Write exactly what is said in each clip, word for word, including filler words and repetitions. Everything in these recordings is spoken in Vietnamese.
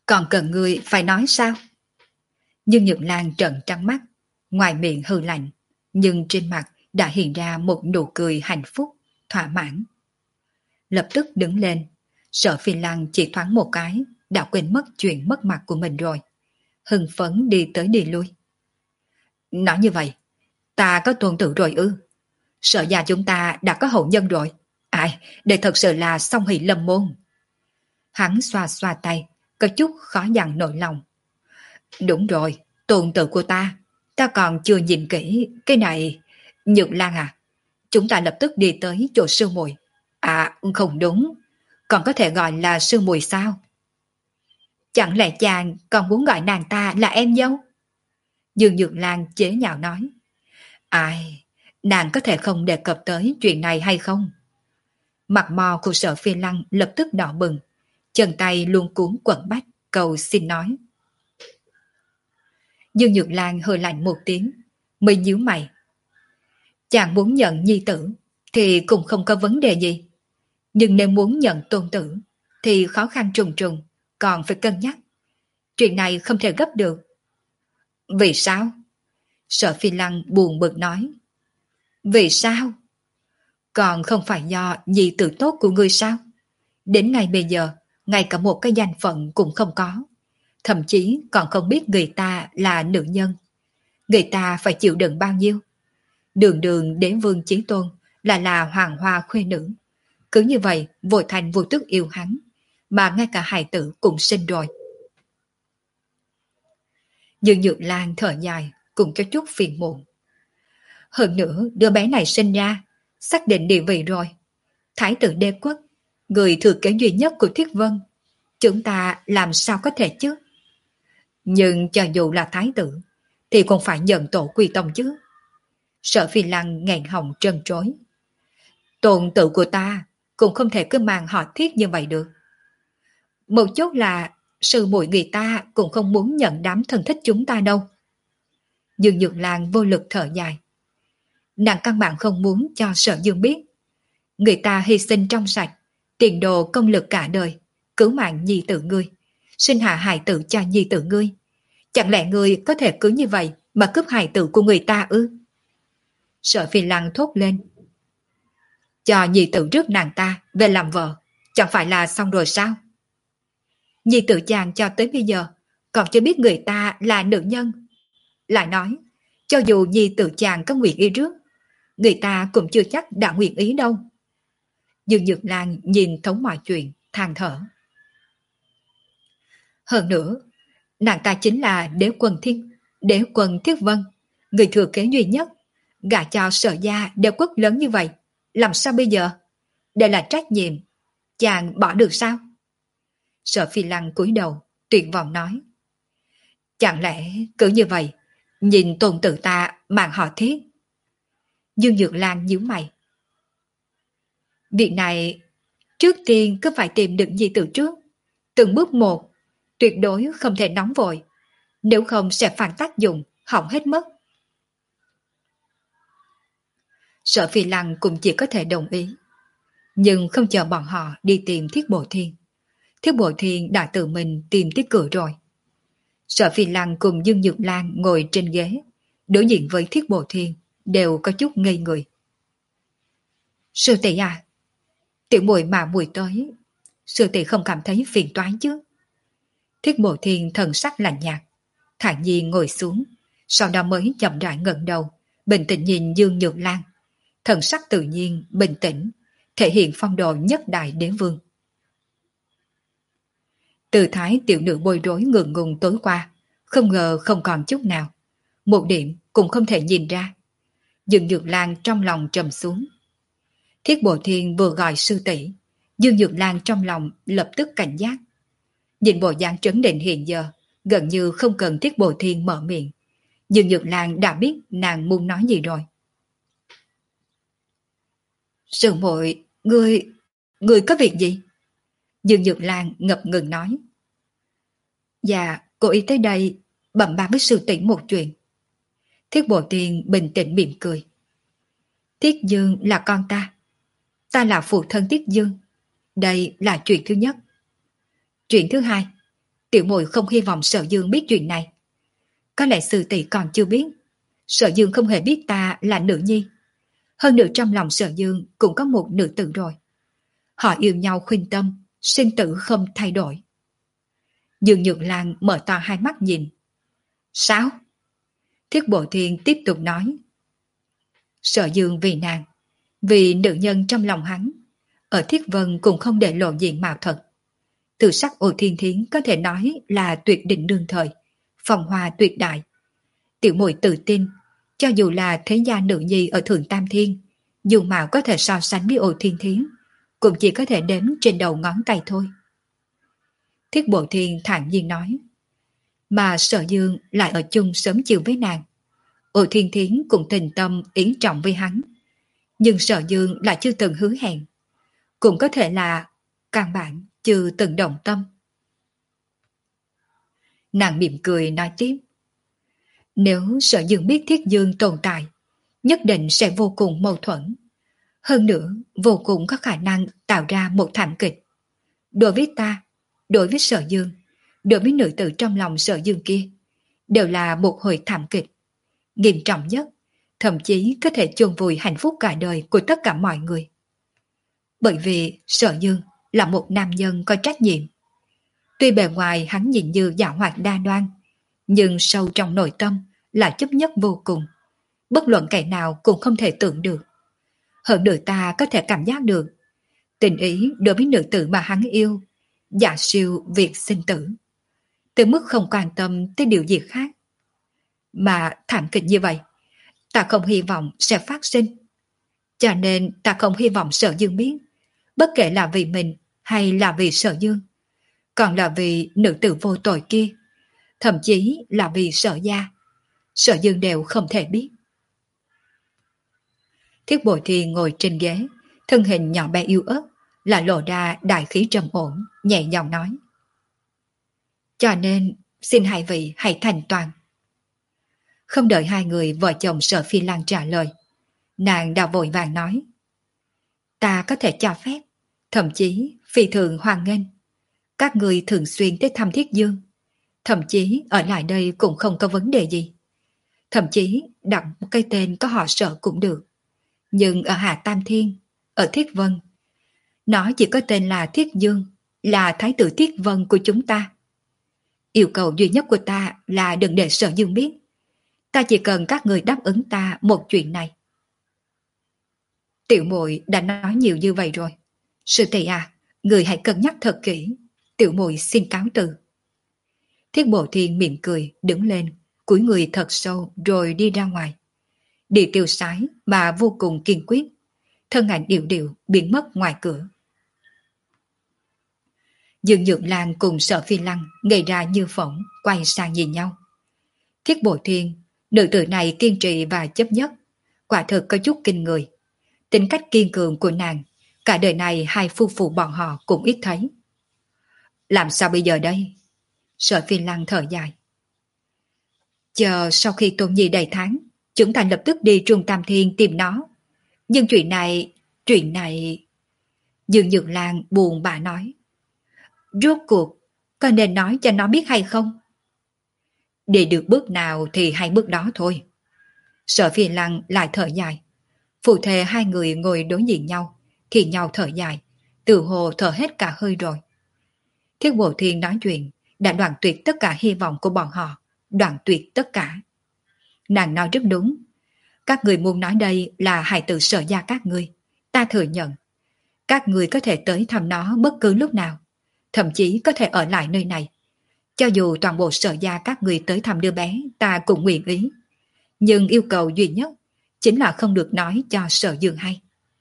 Còn cần ngươi phải nói sao? Nhưng Nhược Lan trợn trắng mắt, ngoài miệng hừ lạnh, nhưng trên mặt đã hiện ra một nụ cười hạnh phúc, thỏa mãn. Lập tức đứng lên, Sở Phi Lăng chỉ thoáng một cái, đã quên mất chuyện mất mặt của mình rồi. Hưng phấn đi tới đi lui. Nói như vậy, ta có tôn tử rồi ư? Sở gia chúng ta đã có hậu nhân rồi. Ai, đây thật sự là song hỷ lâm môn. Hắn xoa xoa tay, có chút khó dằn nỗi lòng. Đúng rồi, tôn tử của ta, ta còn chưa nhìn kỹ cái này. Nhược Lan à, chúng ta lập tức đi tới chỗ sư muội. À, không đúng, còn có thể gọi là sư muội sao? Chẳng lẽ chàng còn muốn gọi nàng ta là em dâu? Dương Nhược Lan chế nhạo nói. Ai, nàng có thể không đề cập tới chuyện này hay không? Mặt mò của Sở Phi Lăng lập tức đỏ bừng, chân tay luôn cuốn quẩn bách, cầu xin nói. Dương Nhược Lan hơi lạnh một tiếng, mới nhíu mày. Chàng muốn nhận nhi tử thì cũng không có vấn đề gì. Nhưng nếu muốn nhận tôn tử thì khó khăn trùng trùng, còn phải cân nhắc. Chuyện này không thể gấp được. Vì sao? Sở Phi Lăng buồn bực nói. Vì sao? Còn không phải do nhi tử tốt của ngươi sao? Đến ngày bây giờ, ngay cả một cái danh phận cũng không có. Thậm chí còn không biết người ta là nữ nhân. Người ta phải chịu đựng bao nhiêu? Đường đường đế vương chí tôn là là hoàng hoa khuê nữ. Cứ như vậy vội thành vô tức yêu hắn, mà ngay cả hài tử cũng sinh rồi. Dương Nhược Lan thở dài, cũng có chút phiền muộn. Hơn nữa đứa bé này sinh ra, xác định địa vị rồi. Thái tử đế quốc, người thừa kế duy nhất của Thiết Vân. Chúng ta làm sao có thể chứ? Nhưng cho dù là thái tử, thì cũng phải nhận tổ quy tông chứ. Sở Phi Lăng nghẹn họng trân trối. Tôn tử của ta cũng không thể cứ mang họ Thiết như vậy được. Một chút là sư muội người ta cũng không muốn nhận đám thân thích chúng ta đâu. Dương Nhược Lan vô lực thở dài. Nàng căn bản không muốn cho Sở Dương biết. Người ta hy sinh trong sạch, tiền đồ công lực cả đời, cứu mạng nhi tử ngươi, sinh hạ hài tử cho nhi tử ngươi. Chẳng lẽ ngươi có thể cứ như vậy mà cướp hài tử của người ta ư? Sở Phi Lăng thốt lên. Cho nhi tử rước nàng ta về làm vợ, chẳng phải là xong rồi sao? Nhi tử chàng cho tới bây giờ còn chưa biết người ta là nữ nhân. Lại nói, cho dù nhi tử chàng có nguyện ý rước, người ta cũng chưa chắc đã nguyện ý đâu. Dương Nhược Lan nhìn thấu mọi chuyện, than thở. Hơn nữa, nàng ta chính là đế quân thiên, đế quân Thiết Vân, người thừa kế duy nhất, gả cho Sở gia đế quốc lớn như vậy, làm sao bây giờ? Đây là trách nhiệm, chàng bỏ được sao? Sở Phi Lăng cúi đầu, tuyệt vọng nói. Chẳng lẽ cứ như vậy, nhìn tôn tử ta mạng họ Thiết? Dương Nhược Lan nhíu mày. Việc này, trước tiên cứ phải tìm được nhi tử trước, từng bước một, tuyệt đối không thể nóng vội, nếu không sẽ phản tác dụng, hỏng hết mất. Sở Phi Lăng cũng chỉ có thể đồng ý, nhưng không chờ bọn họ đi tìm Thiết Bộ Thiên. Thiết Bộ Thiên đã tự mình tìm tới cửa rồi. Sở Phi Lăng cùng Dương Nhược Lan ngồi trên ghế, đối diện với Thiết Bộ Thiên, đều có chút ngây người. Sư tỷ à, tiểu muội mà muội tới, sư tỷ không cảm thấy phiền toái chứ? Thiết Bộ Thiên thần sắc lạnh nhạt, thản nhiên ngồi xuống, sau đó mới chậm rãi ngẩng đầu, bình tĩnh nhìn Dương Nhược Lan, thần sắc tự nhiên, bình tĩnh, thể hiện phong độ nhất đại đế vương. Từ thái tiểu nữ bối rối ngượng ngùng tối qua, không ngờ không còn chút nào, một điểm cũng không thể nhìn ra. Dương Nhược Lan trong lòng trầm xuống. Thiết Bộ Thiên vừa gọi sư tỷ, Dương Nhược Lan trong lòng lập tức cảnh giác. Nhìn bộ dáng trấn định hiện giờ, gần như không cần Thiết Bộ Thiên mở miệng, Dương Nhược Lan đã biết nàng muốn nói gì rồi. Sư muội, ngươi, ngươi có việc gì? Dương Nhược Lan ngập ngừng nói. Dạ, cô ý tới đây bẩm báo với sư tỷ một chuyện. Thiết Bộ Thiên bình tĩnh mỉm cười. Tiết Dương là con ta, ta là phụ thân Tiết Dương. Đây là chuyện thứ nhất. Chuyện thứ hai, Tiểu muội không hy vọng Sở Dương biết chuyện này. Có lẽ sư tỷ còn chưa biết. Sở Dương không hề biết ta là nữ nhi. Hơn nữa trong lòng Sở Dương cũng có một nữ tử rồi. Họ yêu nhau khuyên tâm, sinh tử không thay đổi. Dương Nhược Lan mở to hai mắt nhìn. Sao? Thiết Bộ Thiên tiếp tục nói. Sở Dương vì nàng, vì nữ nhân trong lòng hắn, ở Thiết Vân cũng không để lộ diện mạo thật. Từ sắc Ô Thiên Thiến có thể nói là tuyệt đỉnh đương thời, phong hoa tuyệt đại. Tiểu muội tự tin, cho dù là thế gia nữ nhi ở Thượng Tam Thiên, dù mạo có thể so sánh với Ô Thiên Thiến, cũng chỉ có thể đếm trên đầu ngón tay thôi. Thiết Bộ Thiên thản nhiên nói. Mà Sở Dương lại ở chung sớm chiều với nàng. Ô Thiên Thiến cũng tình tâm yến trọng với hắn. Nhưng Sở Dương lại chưa từng hứa hẹn. Cũng có thể là căn bản chưa từng động tâm. Nàng mỉm cười nói tiếp. Nếu Sở Dương biết Thiết Dương tồn tại, nhất định sẽ vô cùng mâu thuẫn. Hơn nữa, vô cùng có khả năng tạo ra một thảm kịch. Đối với ta, đối với Sở Dương, đối với nữ tử trong lòng Sở Dương kia, đều là một hồi thảm kịch. Nghiêm trọng nhất, thậm chí có thể chôn vùi hạnh phúc cả đời của tất cả mọi người. Bởi vì Sở Dương là một nam nhân có trách nhiệm. Tuy bề ngoài hắn nhìn như dạo hoạt đa đoan, nhưng sâu trong nội tâm là chấp nhất vô cùng. Bất luận kẻ nào cũng không thể tưởng được. Hơn nữa ta có thể cảm giác được tình ý đối với nữ tử mà hắn yêu, dạ siêu việc sinh tử, tới mức không quan tâm tới điều gì khác. Mà thảm kịch như vậy, ta không hy vọng sẽ phát sinh. Cho nên ta không hy vọng Sở Dương biết, bất kể là vì mình hay là vì Sở Dương, còn là vì nữ tử vô tội kia, thậm chí là vì Sở gia, Sở Dương đều không thể biết. Thiết Bội Thiên ngồi trên ghế, thân hình nhỏ bé yếu ớt, là lộ ra đại khí trầm ổn, nhẹ nhàng nói. Cho nên, xin hai vị hãy thành toàn. Không đợi hai người vợ chồng Sở Phi Lăng trả lời, nàng đã vội vàng nói. Ta có thể cho phép, thậm chí phi thường hoan nghênh. Các người thường xuyên tới thăm Thiết Dương, thậm chí ở lại đây cũng không có vấn đề gì. Thậm chí đặt một cái tên có họ Sở cũng được. Nhưng ở Hạ Tam Thiên, ở Thiết Vân, nó chỉ có tên là Thiết Dương, là thái tử Thiết Vân của chúng ta. Yêu cầu duy nhất của ta là đừng để Sở Dương biết. Ta chỉ cần các người đáp ứng ta một chuyện này. Tiểu muội đã nói nhiều như vậy rồi. Sư tỷ à, người hãy cân nhắc thật kỹ. Tiểu muội xin cáo từ. Thiết Bộ Thiên mỉm cười, đứng lên, cúi người thật sâu rồi đi ra ngoài. Đi tiêu sái mà vô cùng kiên quyết, thân ảnh điệu điệu biến mất ngoài cửa. Dương Nhược Lan cùng Sở Phi Lăng ngây ra như phỏng, quay sang nhìn nhau. Thiết Bộ Thiên, nữ tử này kiên trì và chấp nhất, quả thực có chút kinh người. Tính cách kiên cường của nàng, cả đời này hai phu phụ bọn họ cũng ít thấy. Làm sao bây giờ đây? Sở Phi Lăng thở dài. Chờ sau khi Tôn Nhi đầy tháng, chúng ta lập tức đi Trung Tam Thiên tìm nó. Nhưng chuyện này, chuyện này... Dương Nhược Lan buồn bã nói. Rốt cuộc, có nên nói cho nó biết hay không? Đi được bước nào thì hay bước đó thôi. Sở Phi Lăng lại thở dài. Phụ thề hai người ngồi đối diện nhau, thì nhau thở dài, từ hồ thở hết cả hơi rồi. Thiết Bộ Thiên nói chuyện, đã đoạn tuyệt tất cả hy vọng của bọn họ, đoạn tuyệt tất cả. Nàng nói rất đúng. Các người muốn nói đây là hài tử Sở gia các ngươi, ta thừa nhận. Các người có thể tới thăm nó bất cứ lúc nào, thậm chí có thể ở lại nơi này. Cho dù toàn bộ Sở gia các người tới thăm đứa bé, ta cũng nguyện ý. Nhưng yêu cầu duy nhất chính là không được nói cho Sở Dương hay.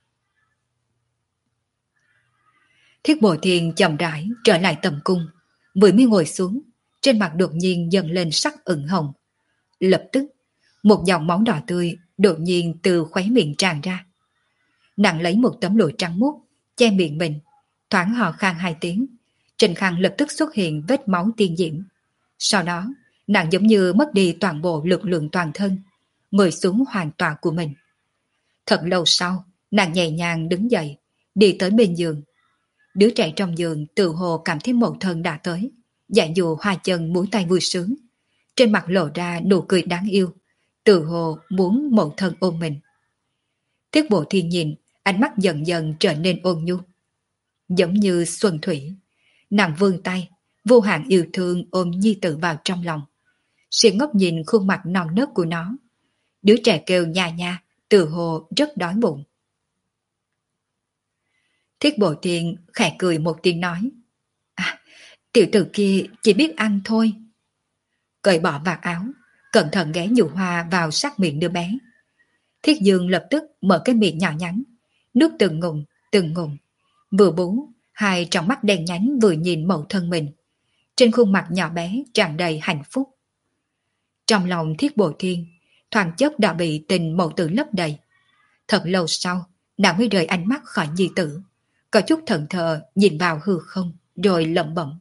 Thiết Bộ Thiên chậm rãi trở lại tầm cung, vừa mới ngồi xuống, trên mặt đột nhiên dần lên sắc ửng hồng. Lập tức, một dòng máu đỏ tươi đột nhiên từ khóe miệng tràn ra. Nàng lấy một tấm lụa trắng muốt che miệng mình, thoáng hò khan hai tiếng, trên khăn lập tức xuất hiện vết máu tiên diễm. Sau đó, nàng giống như mất đi toàn bộ lực lượng toàn thân, ngồi xuống hoàn toàn của mình. Thật lâu sau, nàng nhẹ nhàng đứng dậy, đi tới bên giường. Đứa trẻ trong giường tự hồ cảm thấy mẫu thân đã tới, Dạ dù hoa chân múa tay vui sướng, trên mặt lộ ra nụ cười đáng yêu, tự hồ muốn mẫu thân ôm mình. Thiết Bộ Thiên nhìn, ánh mắt dần dần trở nên ôn nhu. Giống như xuân thủy, nàng vươn tay, vô hạn yêu thương ôm nhi tử vào trong lòng. Sĩ ngốc nhìn khuôn mặt non nớt của nó. Đứa trẻ kêu nha nha, tự hồ rất đói bụng. Thiết Bộ Thiên khẽ cười một tiếng nói. À, tiểu tử kia chỉ biết ăn thôi. Cởi bỏ vạt áo, cẩn thận ghé nhụ hoa vào sát miệng đứa bé. Thiết Dương lập tức mở cái miệng nhỏ nhắn, nước từng ngụm, từng ngụm, vừa bú, hai trong mắt đen nhánh vừa nhìn mẫu thân mình. Trên khuôn mặt nhỏ bé tràn đầy hạnh phúc. Trong lòng Thiết Bộ Thiên, thoáng chốc đã bị tình mẫu tử lấp đầy. Thật lâu sau, nàng mới rời ánh mắt khỏi nhi tử, có chút thẫn thờ nhìn vào hư không, rồi lẩm bẩm.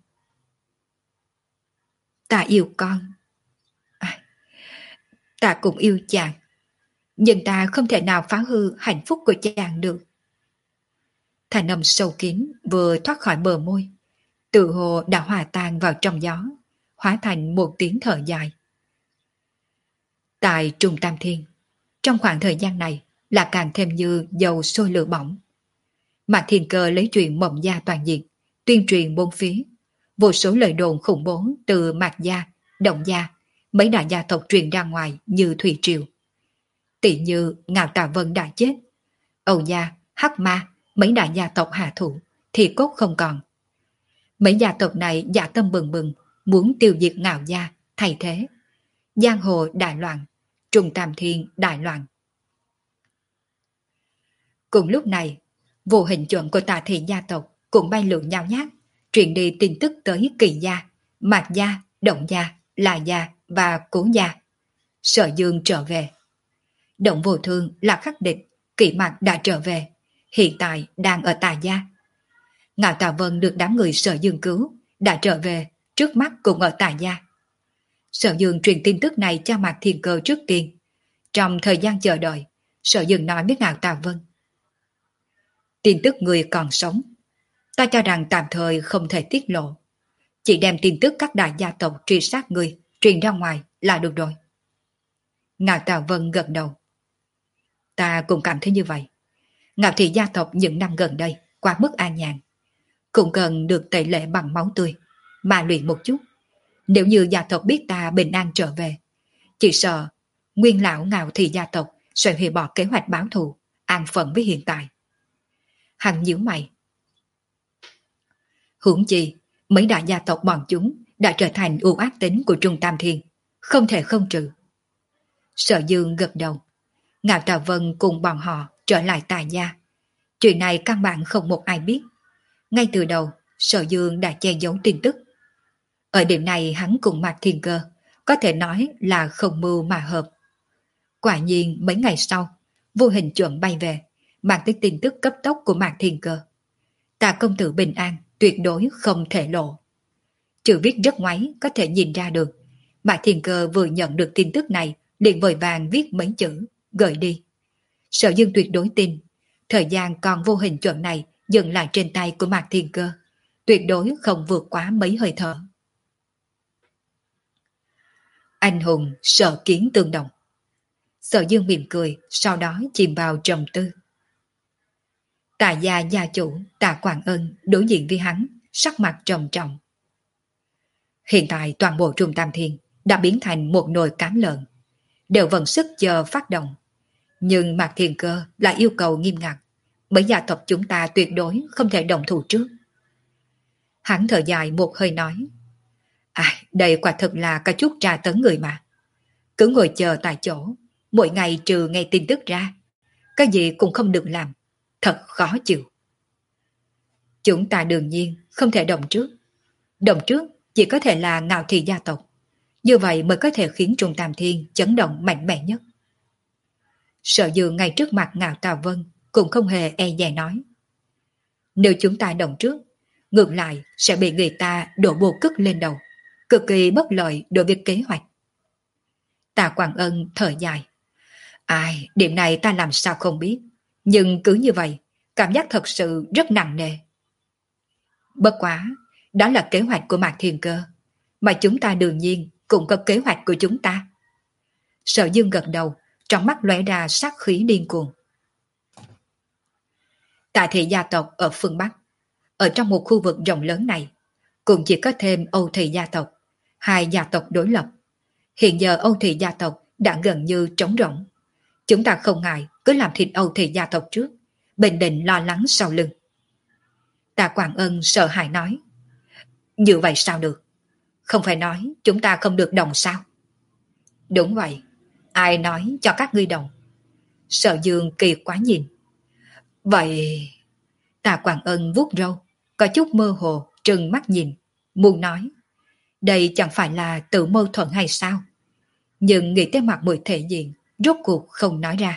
Ta yêu con. À, ta cũng yêu chàng. Nhưng ta không thể nào phá hư hạnh phúc của chàng được. Thanh âm sâu kín vừa thoát khỏi bờ môi, tự hồ đã hòa tan vào trong gió, hóa thành một tiếng thở dài. Tại Trung Tam Thiên, trong khoảng thời gian này là càng thêm như dầu sôi lửa bỏng. Mạc Thiên Cơ lấy chuyện Mộng Gia toàn diện, tuyên truyền bốn phía, vô số lời đồn khủng bố từ Mạc Gia, Động Gia, mấy đại gia tộc truyền ra ngoài như thủy triều. Tỷ như Ngạo Tà Vân đã chết, Âu Gia, Hắc Ma, mấy đại gia tộc hạ thủ, thì cốt không còn. Mấy gia tộc này dạ tâm bừng bừng, muốn tiêu diệt Ngạo Gia, thay thế. Giang hồ đại loạn, Trung Tam Thiên đại loạn. Cùng lúc này, vô hình chuẩn của Tà Thị gia tộc cũng bay lượn nhao nhác, truyền đi tin tức tới Kỳ Gia, Mạc Gia, Động Gia, La Gia và Cố Gia. Sở Dương trở về. Động Vô Thương là khắc địch, Kỷ Mạc đã trở về, hiện tại đang ở Tà Gia. Ngạo Tà Vân được đám người Sở Dương cứu, đã trở về, trước mắt cũng ở Tà Gia. Sở Dương truyền tin tức này cho Mạc Thiên Cơ trước tiên. Trong thời gian chờ đợi, Sở Dương nói với Ngạo Tà Vân. Tin tức người còn sống, ta cho rằng tạm thời không thể tiết lộ. Chỉ đem tin tức các đại gia tộc truy sát người truyền ra ngoài là được rồi. Ngạo Tà Vân gật đầu. Ta cũng cảm thấy như vậy. Ngạo Thị gia tộc những năm gần đây quá mức an nhàn, cũng cần được tẩy lệ bằng máu tươi, mà luyện một chút. Nếu như gia tộc biết ta bình an trở về, chỉ sợ nguyên lão Ngạo Thị gia tộc sẽ hủy bỏ kế hoạch báo thù, an phận với hiện tại. Hắn nhíu mày. Huống chi, mấy đại gia tộc bọn chúng đã trở thành ưu ác tính của Trung Tam Thiên, không thể không trừ. Sở Dương gật đầu. Ngạo Tà Vân cùng bọn họ trở lại Tà Gia. Chuyện này căn bản không một ai biết. Ngay từ đầu, Sở Dương đã che giấu tin tức. Ở điểm này hắn cùng Mạc Thiên Cơ có thể nói là không mưu mà hợp. Quả nhiên mấy ngày sau, vô hình chuẩn bay về, mang tới tin tức cấp tốc của Mạc Thiên Cơ. Tà công tử bình an, tuyệt đối không thể lộ. Chữ viết rất ngoáy, có thể nhìn ra được. Mạc Thiên Cơ vừa nhận được tin tức này, liền vội vàng viết mấy chữ, gửi đi. Sở Dương tuyệt đối tin, thời gian còn vô hình chuẩn này dừng lại trên tay của Mạc Thiên Cơ, tuyệt đối không vượt quá mấy hơi thở. Anh hùng sợ kiến tương đồng. Sở Dương mỉm cười, sau đó chìm vào trầm tư. Tà gia gia chủ Tà Quảng Ân đối diện với hắn, sắc mặt trầm trọng. Hiện tại toàn bộ Trung Tam Thiên đã biến thành một nồi cám lợn, đều vận sức chờ phát động. Nhưng Mạc Thiên Cơ lại yêu cầu nghiêm ngặt, bởi gia tộc chúng ta tuyệt đối không thể động thủ trước. Hắn thở dài một hơi nói. À, đây quả thực là có chút tra tấn người mà. Cứ ngồi chờ tại chỗ, mỗi ngày trừ nghe tin tức ra, cái gì cũng không được làm, thật khó chịu. Chúng ta đương nhiên không thể động trước. Động trước chỉ có thể là Ngạo Thị gia tộc. Như vậy mới có thể khiến Trung Tam Thiên chấn động mạnh mẽ nhất. Sở Dương ngay trước mặt Ngạo Tà Vân cũng không hề e dè nói. Nếu chúng ta động trước, ngược lại sẽ bị người ta đổ bồ cức lên đầu, cực kỳ bất lợi đối với kế hoạch. Tà Quảng Ân thở dài. Ai, điểm này ta làm sao không biết, nhưng cứ như vậy, cảm giác thật sự rất nặng nề. Bất quá, đó là kế hoạch của Mạc Thiên Cơ, mà chúng ta đương nhiên cũng có kế hoạch của chúng ta. Sở Dương gật đầu, trong mắt lóe ra sát khí điên cuồng. Tại thị gia tộc ở phương Bắc, ở trong một khu vực rộng lớn này, cũng chỉ có thêm Âu Thị gia tộc, hai gia tộc đối lập. Hiện giờ Âu Thị gia tộc đã gần như trống rỗng. Chúng ta không ngại cứ làm thịt Âu Thị gia tộc trước, bình định lo lắng sau lưng. Tạ Quảng Ân sợ hãi nói, như vậy sao được? Không phải nói chúng ta không được đồng sao? Đúng vậy, ai nói cho các ngươi đồng? Sở Dương kỳ quá nhìn. Vậy... Tạ Quảng Ân vuốt râu, có chút mơ hồ, trừng mắt nhìn, muốn nói. Đây chẳng phải là tự mâu thuẫn hay sao? Nhưng nghĩ tới mặt mũi thể diện, rốt cuộc không nói ra.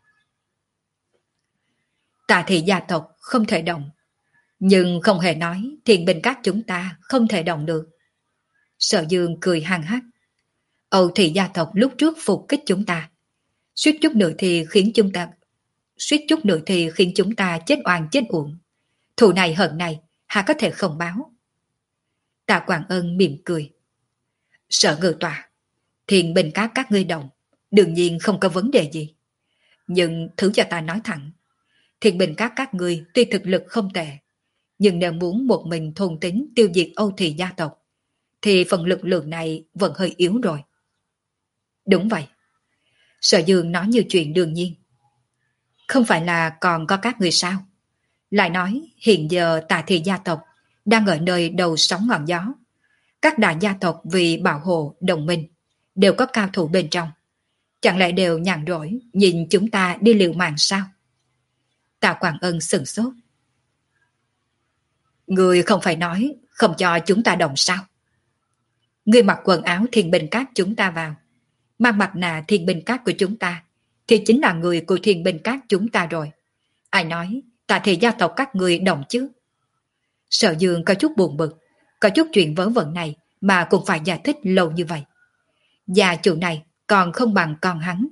Tạ thị gia tộc không thể động, nhưng không hề nói Thiên Bình Các chúng ta không thể động được. Sở Dương cười hăng hắc. Âu thị gia tộc lúc trước phục kích chúng ta, suýt chút nữa thì khiến chúng ta suýt chút nữa thì khiến chúng ta chết oan chết uổng. Thù này hận này, hà có thể không báo? Tạ Quảng Ân mỉm cười. Sở Ngự Tọa, Thiên Bình Các các ngươi đồng, đương nhiên không có vấn đề gì. Nhưng thứ cho ta nói thẳng, Thiên Bình Các các ngươi tuy thực lực không tệ, nhưng nếu muốn một mình thôn tính tiêu diệt Âu Thị gia tộc, thì phần lực lượng này vẫn hơi yếu rồi. Đúng vậy. Sở Dương nói như chuyện đương nhiên. Không phải là còn có các người sao? Lại nói hiện giờ Tạ thị gia tộc đang ở nơi đầu sóng ngọn gió. Các đại gia tộc vì bảo hộ đồng minh đều có cao thủ bên trong. Chẳng lẽ đều nhàn rỗi nhìn chúng ta đi liều mạng sao? Tạ Quảng Ân sửng sốt. Người không phải nói không cho chúng ta đồng sao? Người mặc quần áo Thiên Bình Các chúng ta vào, mang mặt nạ Thiên Bình Các của chúng ta, thì chính là người của Thiên Bình Các chúng ta rồi. Ai nói Tạ thị gia tộc các người đồng chứ? Sở Dương có chút buồn bực, có chút chuyện vớ vẩn này mà cũng phải giải thích lâu như vậy. Gia chủ này còn không bằng con hắn.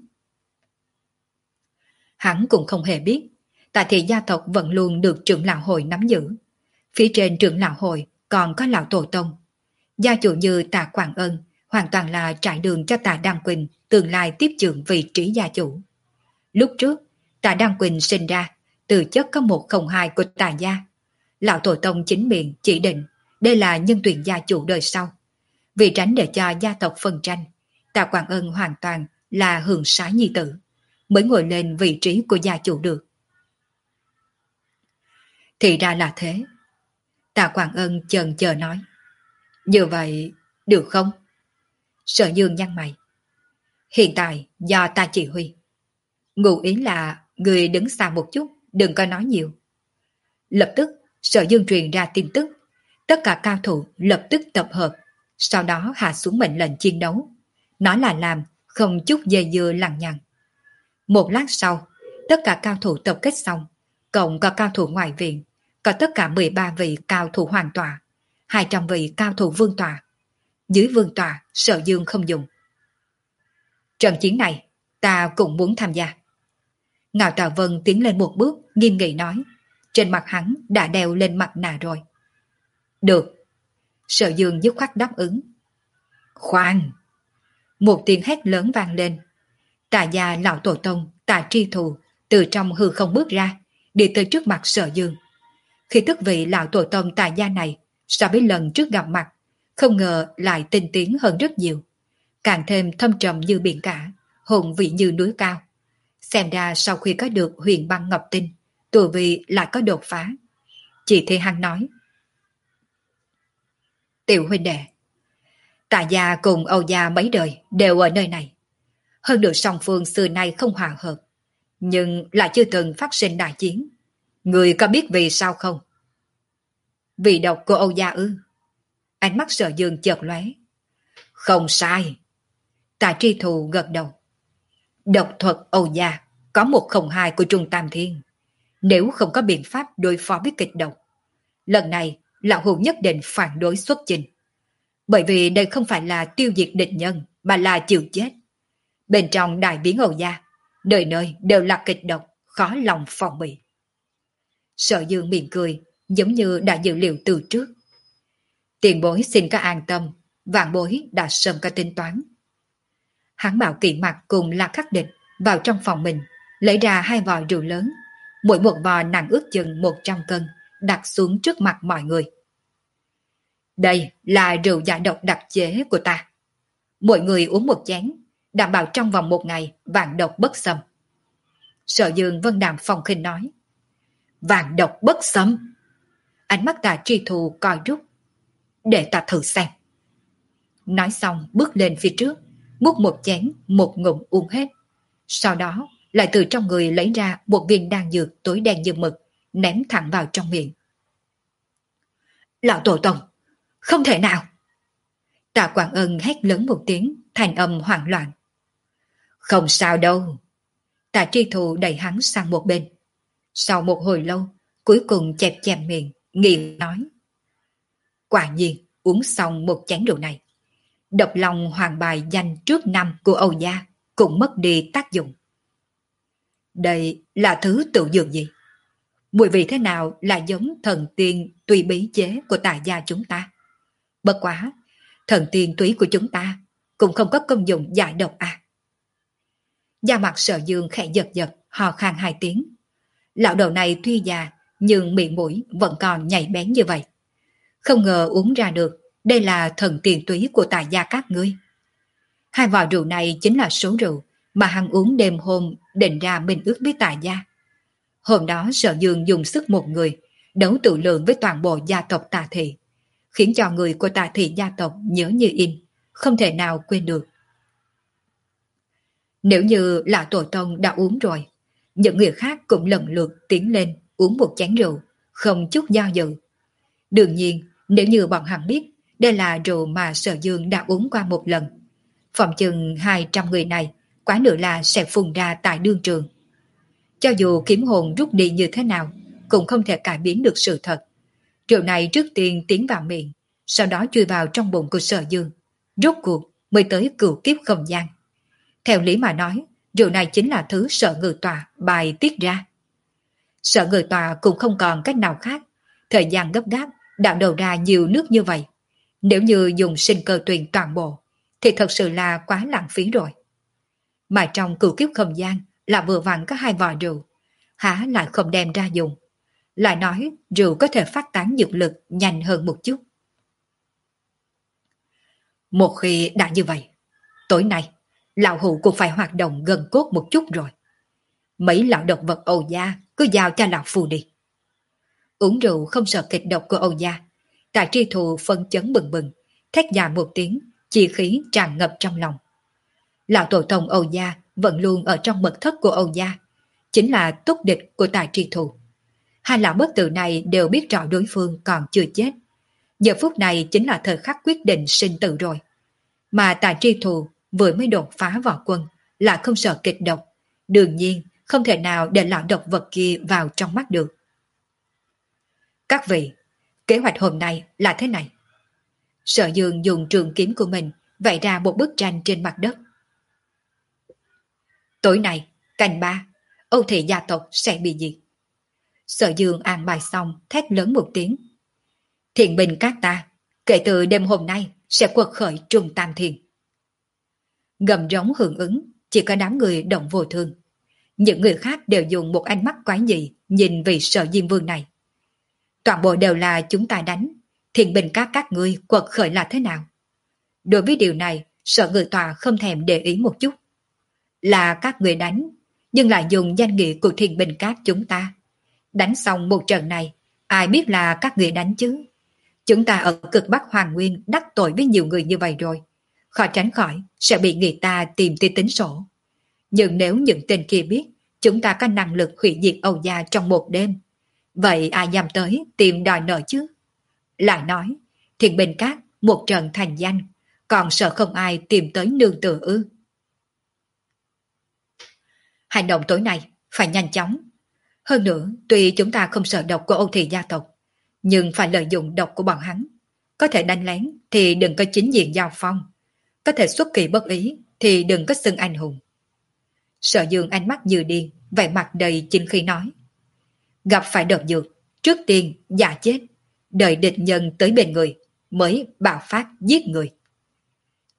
Hắn cũng không hề biết, Tạ thị gia tộc vẫn luôn được trưởng lão hội nắm giữ. Phía trên trưởng lão hội còn có lão tổ tông. Gia chủ như Tạ Quảng Ân hoàn toàn là trải đường cho Tạ Đăng Quỳnh tương lai tiếp trưởng vị trí gia chủ. Lúc trước, Tạ Đăng Quỳnh sinh ra, từ chất có một không hai của Tạ gia. Lão tổ tông chính miệng chỉ định đây là nhân tuyển gia chủ đời sau. Vì tránh để cho gia tộc phân tranh, Tạ Quảng Ân hoàn toàn là hưởng sái nhi tử, mới ngồi lên vị trí của gia chủ được. Thì ra là thế. Tạ Quảng Ân chần chờ nói. Như vậy, được không? Sở Dương nhăn mày. Hiện tại, do ta chỉ huy. Ngụ ý là người đứng xa một chút, đừng có nói nhiều. Lập tức, Sở Dương truyền ra tin tức. Tất cả cao thủ lập tức tập hợp, sau đó hạ xuống mệnh lệnh chiến đấu. Nói là làm, không chút dây dưa lằng nhằng. Một lát sau, tất cả cao thủ tập kết xong, cộng có cao thủ ngoại viện, có tất cả mười ba vị cao thủ hoàng tọa, hai trăm vị cao thủ vương tọa. Dưới vương tọa, Sở Dương không dùng. Trận chiến này, ta cũng muốn tham gia. Ngạo Tà Vân tiến lên một bước, nghiêm nghị nói. Trên mặt hắn đã đeo lên mặt nạ rồi. Được. Sở Dương dứt khoát đáp ứng. Khoan! Một tiếng hét lớn vang lên. Tạ gia lão tổ tông, Tạ Tri Thù, từ trong hư không bước ra, đi tới trước mặt Sở Dương. Khi tức vị lão tổ tông Tạ gia này, so với lần trước gặp mặt, không ngờ lại tinh tiến hơn rất nhiều. Càng thêm thâm trầm như biển cả, hùng vị như núi cao. Xem ra sau khi có được huyền băng ngọc tinh, tu vi lại có đột phá. Chỉ thấy hắn nói. Tiểu huynh đệ, Tạ gia cùng Âu gia mấy đời đều ở nơi này. Hơn được song phương xưa nay không hòa hợp, nhưng lại chưa từng phát sinh đại chiến. Người có biết vì sao không? Vì độc của Âu gia ư? Ánh mắt Sở Dương chợt lóe. Không sai. Tạ Tri Thù gật đầu. Độc thuật Âu gia có một không hai của Trung Tam Thiên. Nếu không có biện pháp đối phó với kịch độc, lần này lão hữu nhất định phản đối xuất chinh. Bởi vì đây không phải là tiêu diệt địch nhân, mà là chịu chết. Bên trong đại biến Âu gia, đời nơi đều là kịch độc, khó lòng phòng bị. Sở Dương mỉm cười, giống như đã dự liệu từ trước. Tiền bối xin có an tâm, vạn bối đã sớm có tính toán. Hắn bảo Kỵ Mặc cùng La Khắc Địch vào trong phòng mình, lấy ra hai vò rượu lớn, mỗi một vò nặng ước chừng một trăm cân, đặt xuống trước mặt mọi người. Đây là rượu giải độc đặc chế của ta. Mỗi người uống một chén, đảm bảo trong vòng một ngày vạn độc bất xâm. Sở Dương vân đạm phong khinh nói. Vạn độc bất xâm. Ánh mắt Tạ Tri Thù coi rút. Để ta thử xem. Nói xong bước lên phía trước, múc một chén một ngụm uống hết. Sau đó lại từ trong người lấy ra một viên đan dược tối đen như mực, ném thẳng vào trong miệng. Lão Tổ Tông, không thể nào! Tạ Quảng Ân hét lớn một tiếng, thành âm hoảng loạn. Không sao đâu. Tạ Tri Thù đẩy hắn sang một bên. Sau một hồi lâu, cuối cùng chẹp chẹp miệng, nghiền nói. Quả nhiên, uống xong một chén rượu này, độc lòng hoàng bài danh trước năm của Âu Gia cũng mất đi tác dụng. Đây là thứ tự dược gì? Mùi vị thế nào là giống thần tiên tùy bí chế của Tạ gia chúng ta? Bất quá, thần tiên túy của chúng ta cũng không có công dụng giải độc à. Da mặt Sở Dương khẽ giật giật, hò khan hai tiếng. Lão đầu này tuy già, nhưng miệng mũi vẫn còn nhạy bén như vậy. Không ngờ uống ra được, đây là thần tiên túy của Tạ gia các ngươi. Hai vò rượu này chính là số rượu mà hắn uống đêm hôm định ra minh ước với Tạ gia. Hôm đó Sở Dương dùng sức một người, đấu tự lượng với toàn bộ gia tộc Tạ thị, khiến cho người của Tạ thị gia tộc nhớ như in, không thể nào quên được. Nếu như là Tổ Tông đã uống rồi, những người khác cũng lần lượt tiến lên uống một chén rượu, không chút do dự. Đương nhiên, nếu như bọn hắn biết đây là rượu mà Sở Dương đã uống qua một lần, phòng chừng hai trăm người này quá nữa là sẽ phun ra tại đương trường. Cho dù kiếm hồn rút đi như thế nào, cũng không thể cải biến được sự thật. Rượu này trước tiên tiến vào miệng, sau đó chui vào trong bụng của Sở Dương. Rốt cuộc mới tới cửu kiếp không gian. Theo lý mà nói, rượu này chính là thứ Sở Ngự Tòa bài tiết ra. Sở Ngự Tòa cũng không còn cách nào khác. Thời gian gấp gáp, đạo đầu ra nhiều nước như vậy. Nếu như dùng sinh cơ tuyền toàn bộ, thì thật sự là quá lãng phí rồi. Mà trong cửu kiếp không gian là vừa vặn có hai vò rượu, há lại không đem ra dùng. Lại nói rượu có thể phát tán dược lực nhanh hơn một chút. Một khi đã như vậy, tối nay lão hữu cũng phải hoạt động gần cốt một chút rồi. Mấy lão độc vật Âu Gia cứ giao cho lão phù đi. Uống rượu không sợ kịch độc của Âu Gia, Tạ Tri Thù phân chấn bừng bừng, thét dài một tiếng, chi khí tràn ngập trong lòng. Lão Tổ Tông Âu Gia vẫn luôn ở trong mật thất của Âu Gia, chính là túc địch của Tạ Tri Thù. Hai lão bất tử này đều biết rõ đối phương còn chưa chết. Giờ phút này chính là thời khắc quyết định sinh tử rồi. Mà Tạ Tri Thù vừa mới đột phá vào quân, lại không sợ kịch độc, đương nhiên không thể nào để lão độc vật kia vào trong mắt được. Các vị, kế hoạch hôm nay là thế này. Sở Dương dùng trường kiếm của mình vẽ ra một bức tranh trên mặt đất. Tối nay, canh ba, Âu thị gia tộc sẽ bị diệt. Sở Dương an bài xong, thét lớn một tiếng. Thiện binh các ta, kể từ đêm hôm nay sẽ quật khởi trùng tam thiền. Gầm rống hưởng ứng, chỉ có đám người động vô thương. Những người khác đều dùng một ánh mắt quái dị nhìn vị Sở Diêm Vương này. Toàn bộ đều là chúng ta đánh, thiện binh các các ngươi quật khởi là thế nào? Đối với điều này, Sở Ngự Tòa không thèm để ý một chút. Là các người đánh, nhưng lại dùng danh nghĩa của thiện binh các chúng ta. Đánh xong một trận này, ai biết là các người đánh chứ? Chúng ta ở cực Bắc Hoàng Nguyên đắc tội với nhiều người như vậy rồi. Khó tránh khỏi sẽ bị người ta tìm tới tính sổ. Nhưng nếu những tên kia biết chúng ta có năng lực hủy diệt Âu Gia trong một đêm, vậy ai dám tới tìm đòi nợ chứ? Lại nói, thiện binh các một trận thành danh, còn sợ không ai tìm tới nương tựa ư? Hành động tối nay phải nhanh chóng. Hơn nữa, tuy chúng ta không sợ độc của Âu thị gia tộc, nhưng phải lợi dụng độc của bọn hắn. Có thể đánh lén thì đừng có chính diện giao phong. Có thể xuất kỳ bất ý thì đừng có xưng anh hùng. Sở Dương ánh mắt như điên, vẻ mặt đầy chính khí nói. Gặp phải độc dược, trước tiên giả chết, đợi địch nhân tới bên người, mới bạo phát giết người.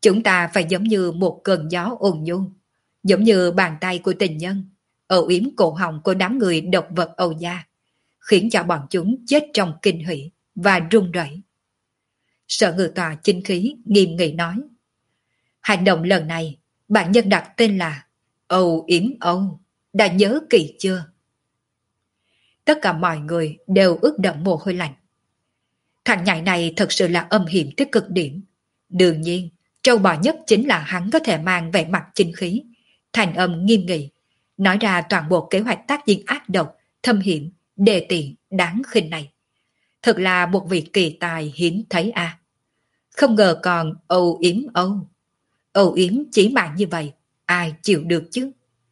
Chúng ta phải giống như một cơn gió ôn nhu, giống như bàn tay của tình nhân, âu yếm cổ họng của đám người độc vật Âu gia, khiến cho bọn chúng chết trong kinh hỉ và run rẩy. Sở Ngự Tòa chính khí nghiêm nghị nói, hành động lần này bạn nhân đặt tên là Âu Yếm Âu, đã nhớ kỹ chưa? Tất cả mọi người đều ướt đẫm mồ hôi lạnh. Thằng nhãi này thật sự là âm hiểm tới cực điểm. Đương nhiên, trâu bò nhất chính là hắn có thể mang vẻ mặt chính khí, thành âm nghiêm nghị, nói ra toàn bộ kế hoạch tác chiến ác độc, thâm hiểm, đề tiện, đáng khinh này. Thật là một vị kỳ tài hiếm thấy à. Không ngờ còn âu yếm âu. Âu yếm chỉ mạng như vậy, ai chịu được chứ?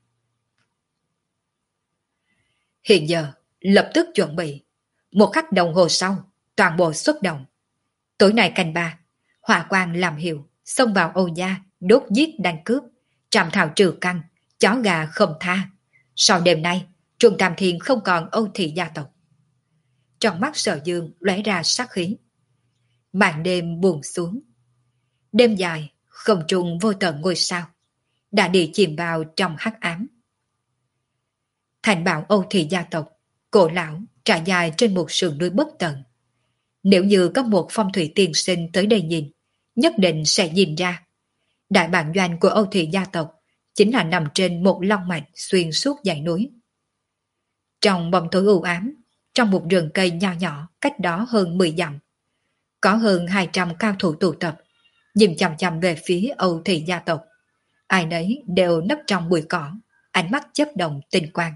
Hiện giờ, lập tức chuẩn bị. Một khắc đồng hồ sau, toàn bộ xuất động. Tối nay canh ba, hỏa quang làm hiệu, xông vào Âu gia, đốt giết đánh cướp, trảm thảo trừ căn, chó gà không tha. Sau đêm nay, Trung Tam Thiên không còn Âu thị gia tộc. Trong mắt Sở Dương lóe ra sát khí. Màn đêm buông xuống. Đêm dài, không trung vô tận ngôi sao, đã đi chìm vào trong hắc ám. Thành bảo Âu thị gia tộc, cổ lão trải dài trên một sườn núi bất tận. Nếu như có một phong thủy tiên sinh tới đây nhìn, nhất định sẽ nhìn ra. Đại bản doanh của Âu thị gia tộc chính là nằm trên một long mạch xuyên suốt dãy núi. Trong bóng tối u ám, trong một rừng cây nho nhỏ cách đó hơn mười dặm, có hơn hai trăm cao thủ tụ tập, nhìn chằm chằm về phía Âu thị gia tộc. Ai nấy đều nấp trong bụi cỏ, ánh mắt chớp động tinh quang.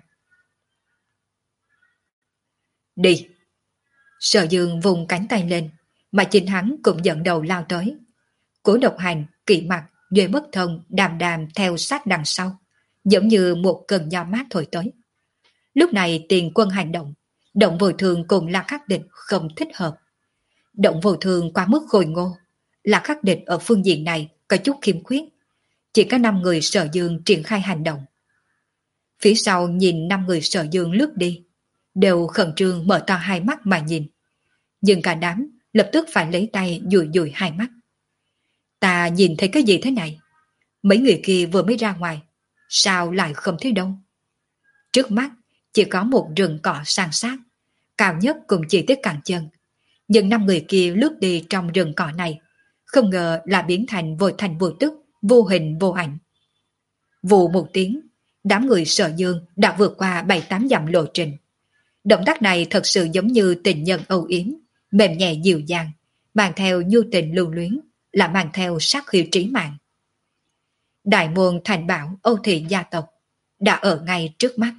Đi! Sở Dương vùng cánh tay lên, mà chính hắn cũng dẫn đầu lao tới. Cố Độc Hành, Kỵ Mặc, Duệ Bất Thông đàm đàm theo sát đằng sau, giống như một cơn gió mát thổi tới. Lúc này Tiền Quân hành động, Động Vô Thường cùng La Khắc Địch không thích hợp. Động Vô Thường quá mức khôi ngô, La Khắc Địch ở phương diện này có chút khiếm khuyết. Chỉ có năm người Sở Dương triển khai hành động. Phía sau nhìn năm người Sở Dương lướt đi, đều khẩn trương mở to hai mắt mà nhìn. Nhưng cả đám lập tức phải lấy tay dùi dùi hai mắt. Ta nhìn thấy cái gì thế này? Mấy người kia vừa mới ra ngoài, sao lại không thấy đâu? Trước mắt chỉ có một rừng cỏ san sát, cao nhất cũng chỉ tới cẳng chân. Nhưng năm người kia lướt đi trong rừng cỏ này, không ngờ là biến thành vô thành vô tức, vô hình vô ảnh. Vù một tiếng, đám người Sở Dương đã vượt qua bảy tám dặm lộ trình. Động tác này thật sự giống như tình nhân âu yếm, mềm nhẹ dịu dàng, mang theo nhu tình lưu luyến, là mang theo sát khí trí mạng. Đại môn thành bảo Âu thị gia tộc đã ở ngay trước mắt.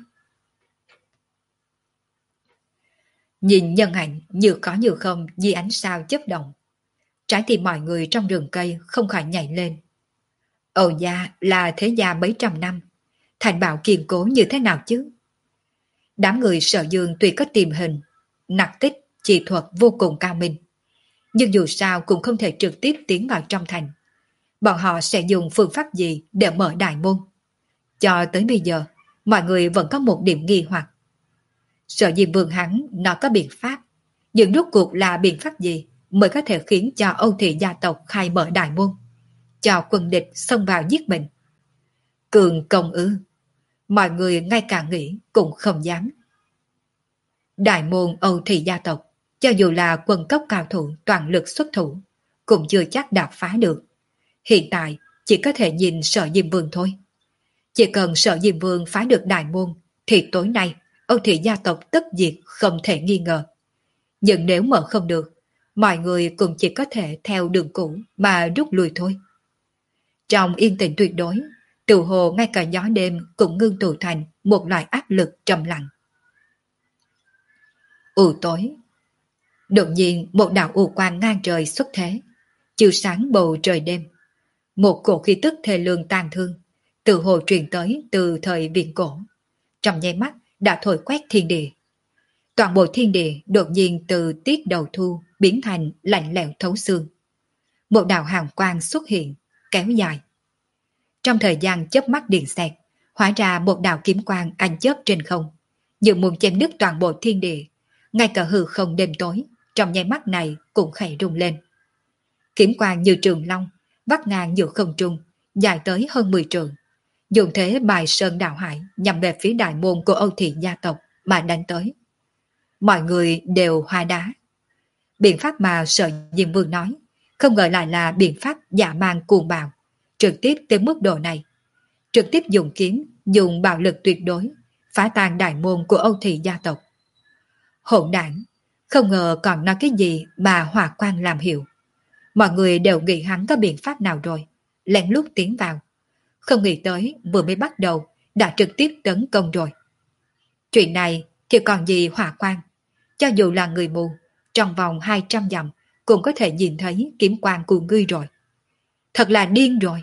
Nhìn nhân ảnh như có như không vì ánh sao chớp động. Trái tim mọi người trong rừng cây không khỏi nhảy lên. Âu gia là thế gia mấy trăm năm, thành bảo kiên cố như thế nào chứ? Đám người Sở Dương tuy có tìm hình, nặc tích, chỉ thuật vô cùng cao minh, nhưng dù sao cũng không thể trực tiếp tiến vào trong thành. Bọn họ sẽ dùng phương pháp gì để mở đại môn? Cho tới bây giờ, mọi người vẫn có một điểm nghi hoặc. Sở Diêm Vương hắn nó có biện pháp, nhưng rốt cuộc là biện pháp gì mới có thể khiến cho Âu thị gia tộc khai mở đại môn, cho quân địch xông vào giết mình? Cường công ư? Mọi người ngay cả nghĩ cũng không dám. Đại môn Âu thị gia tộc, cho dù là quân cấp cao thủ toàn lực xuất thủ, cũng chưa chắc đạp phá được. Hiện tại chỉ có thể nhìn Sở Diêm Vương thôi. Chỉ cần Sở Diêm Vương phá được đại môn, thì tối nay Âu thị gia tộc tất diệt không thể nghi ngờ. Nhưng nếu mở không được, mọi người cũng chỉ có thể theo đường cũ mà rút lui thôi. Trong yên tĩnh tuyệt đối, tự hồ ngay cả gió đêm cũng ngưng tụ thành một loại áp lực trầm lặng. U tối. Đột nhiên một đạo u quang ngang trời xuất thế, chiếu sáng bầu trời đêm. Một cổ khí tức thê lương tàn thương, tự hồ truyền tới từ thời viễn cổ. Trong nháy mắt đã thổi quét thiên địa. Toàn bộ thiên địa đột nhiên từ tiết đầu thu biến thành lạnh lẽo thấu xương. Một đạo hàn quang xuất hiện, kéo dài. Trong thời gian chớp mắt điện xẹt, hóa ra một đạo kiếm quang ánh chớp trên không, như muốn chém đứt toàn bộ thiên địa. Ngay cả hư không đêm tối, trong nháy mắt này cũng khẽ rung lên. Kiếm quang như trường long, vắt ngang giữa không trung, dài tới hơn mười trượng, dùng thế bài sơn đảo hải nhằm về phía đại môn của Âu Thị gia tộc mà đánh tới. Mọi người đều hoa đá. Biện pháp mà Sở Diêm Vương nói, không ngờ lại là biện pháp giả mang cuồng bạo, trực tiếp tới mức độ này. Trực tiếp dùng kiếm, dùng bạo lực tuyệt đối, phá tan đại môn của Âu Thị gia tộc. Hỗn đảng, không ngờ còn nói cái gì mà Hòa Quang làm hiệu. Mọi người đều nghĩ hắn có biện pháp nào rồi, lén lút tiến vào. Không nghĩ tới vừa mới bắt đầu đã trực tiếp tấn công rồi. Chuyện này thì còn gì Hòa Quang, cho dù là người mù, trong vòng hai trăm dặm cũng có thể nhìn thấy kiếm quang của ngươi rồi. Thật là điên rồi.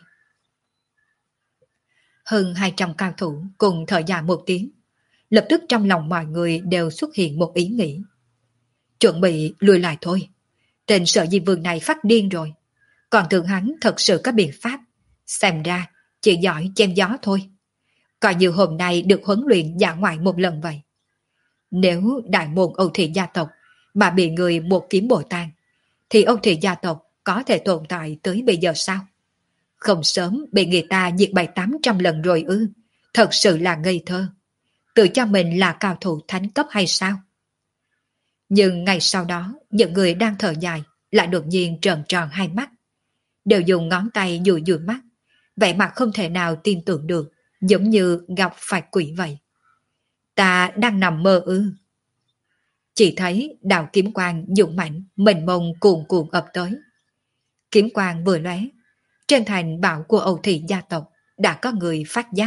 Hơn hai trăm cao thủ cùng thở dài một tiếng. Lập tức trong lòng mọi người đều xuất hiện một ý nghĩ. Chuẩn bị lùi lại thôi. Tên Sở Diêm Vương này phát điên rồi. Còn tưởng hắn thật sự có biện pháp. Xem ra chỉ giỏi chém gió thôi. Coi như hôm nay được huấn luyện dã ngoại một lần vậy. Nếu đại môn Âu Thị gia tộc mà bị người một kiếm bổ tan, thì Âu Thị gia tộc có thể tồn tại tới bây giờ sao? Không sớm bị người ta diệt bảy tám trăm lần rồi ư? Thật sự là ngây thơ. Tự cho mình là cao thủ thánh cấp hay sao? Nhưng ngày sau đó, những người đang thở dài lại đột nhiên trợn tròn hai mắt, đều dùng ngón tay dụi dụi mắt, vẻ mặt không thể nào tin tưởng được, giống như gặp phải quỷ vậy. Ta đang nằm mơ ư? Chỉ thấy đạo kiếm quang dũng mạnh, mênh mông cuồn cuộn ập tới. Kiếm quang vừa lóe, trên thành bảo của Âu Thị gia tộc đã có người phát giác.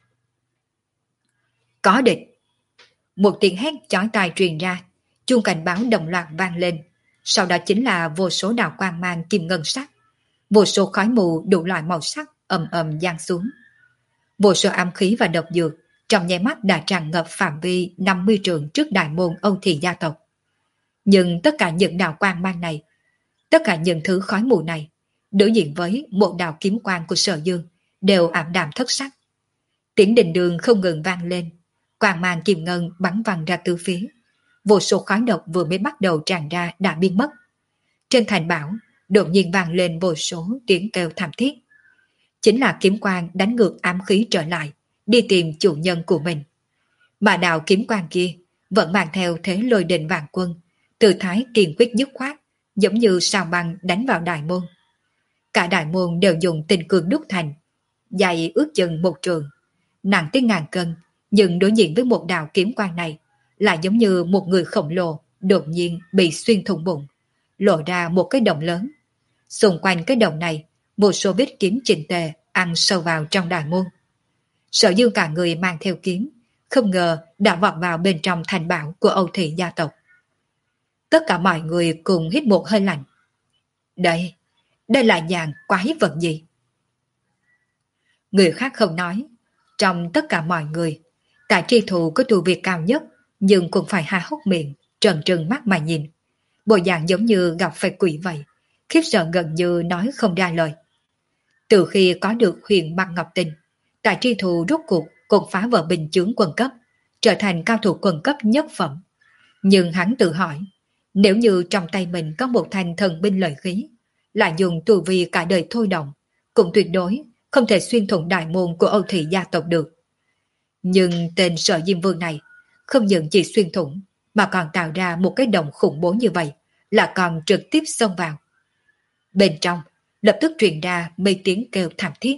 Có địch! Một tiếng hét chói tai truyền ra, chuông cảnh báo đồng loạt vang lên. Sau đó chính là vô số đạo quang mang kim ngân sắc, vô số khói mù đủ loại màu sắc ầm ầm giăng xuống. Vô số ám khí và độc dược trong nháy mắt đã tràn ngập phạm vi năm mươi trượng trước đại môn Âu Thị gia tộc. Nhưng tất cả những đạo quang mang này, tất cả những thứ khói mù này, đối diện với một đạo kiếm quang của Sở Dương đều ảm đạm thất sắc. Tiếng đình đường không ngừng vang lên, quang mang kim ngân bắn văng ra tứ phía. Vô số khói độc vừa mới bắt đầu tràn ra đã biến mất. Trên thành bảo đột nhiên vang lên vô số tiếng kêu thảm thiết. Chính là kiếm quang đánh ngược ám khí trở lại, đi tìm chủ nhân của mình. Mà đạo kiếm quang kia vẫn mang theo thế lôi đình vạn quân, tư thái kiên quyết dứt khoát, giống như sao băng đánh vào đại môn. Cả đại môn đều dùng tinh cương đúc thành, dày ước chừng một trường, nặng tới ngàn cân, nhưng đối diện với một đạo kiếm quang này là giống như một người khổng lồ đột nhiên bị xuyên thủng bụng, lộ ra một cái động lớn. Xung quanh cái động này, một số vết kiếm chỉnh tề ăn sâu vào trong đại môn. Sở Dương cả người mang theo kiếm, không ngờ đã vọt vào bên trong thành bảo của Âu Thị gia tộc. Tất cả mọi người cùng hít một hơi lạnh. Đây, đây là dạng quái vật gì? Người khác không nói, trong tất cả mọi người, Tạ Tri Thù có tu vi cao nhất, nhưng cũng phải há hốc miệng, trợn trừng mắt mà nhìn. Bộ dạng giống như gặp phải quỷ vậy, khiếp sợ gần như nói không ra lời. Từ khi có được huyền băng ngọc tinh, Tạ Tri Thù rốt cuộc cũng phá vỡ bình chướng quần cấp, trở thành cao thủ quần cấp nhất phẩm. Nhưng hắn tự hỏi, nếu như trong tay mình có một thanh thần binh lợi khí, lại dùng tu vi cả đời thôi động, cũng tuyệt đối không thể xuyên thủng đại môn của Âu Thị gia tộc được. Nhưng tên Sở Diêm Vương này không những chỉ xuyên thủng, mà còn tạo ra một cái động khủng bố như vậy, là còn trực tiếp xông vào. Bên trong lập tức truyền ra mấy tiếng kêu thảm thiết.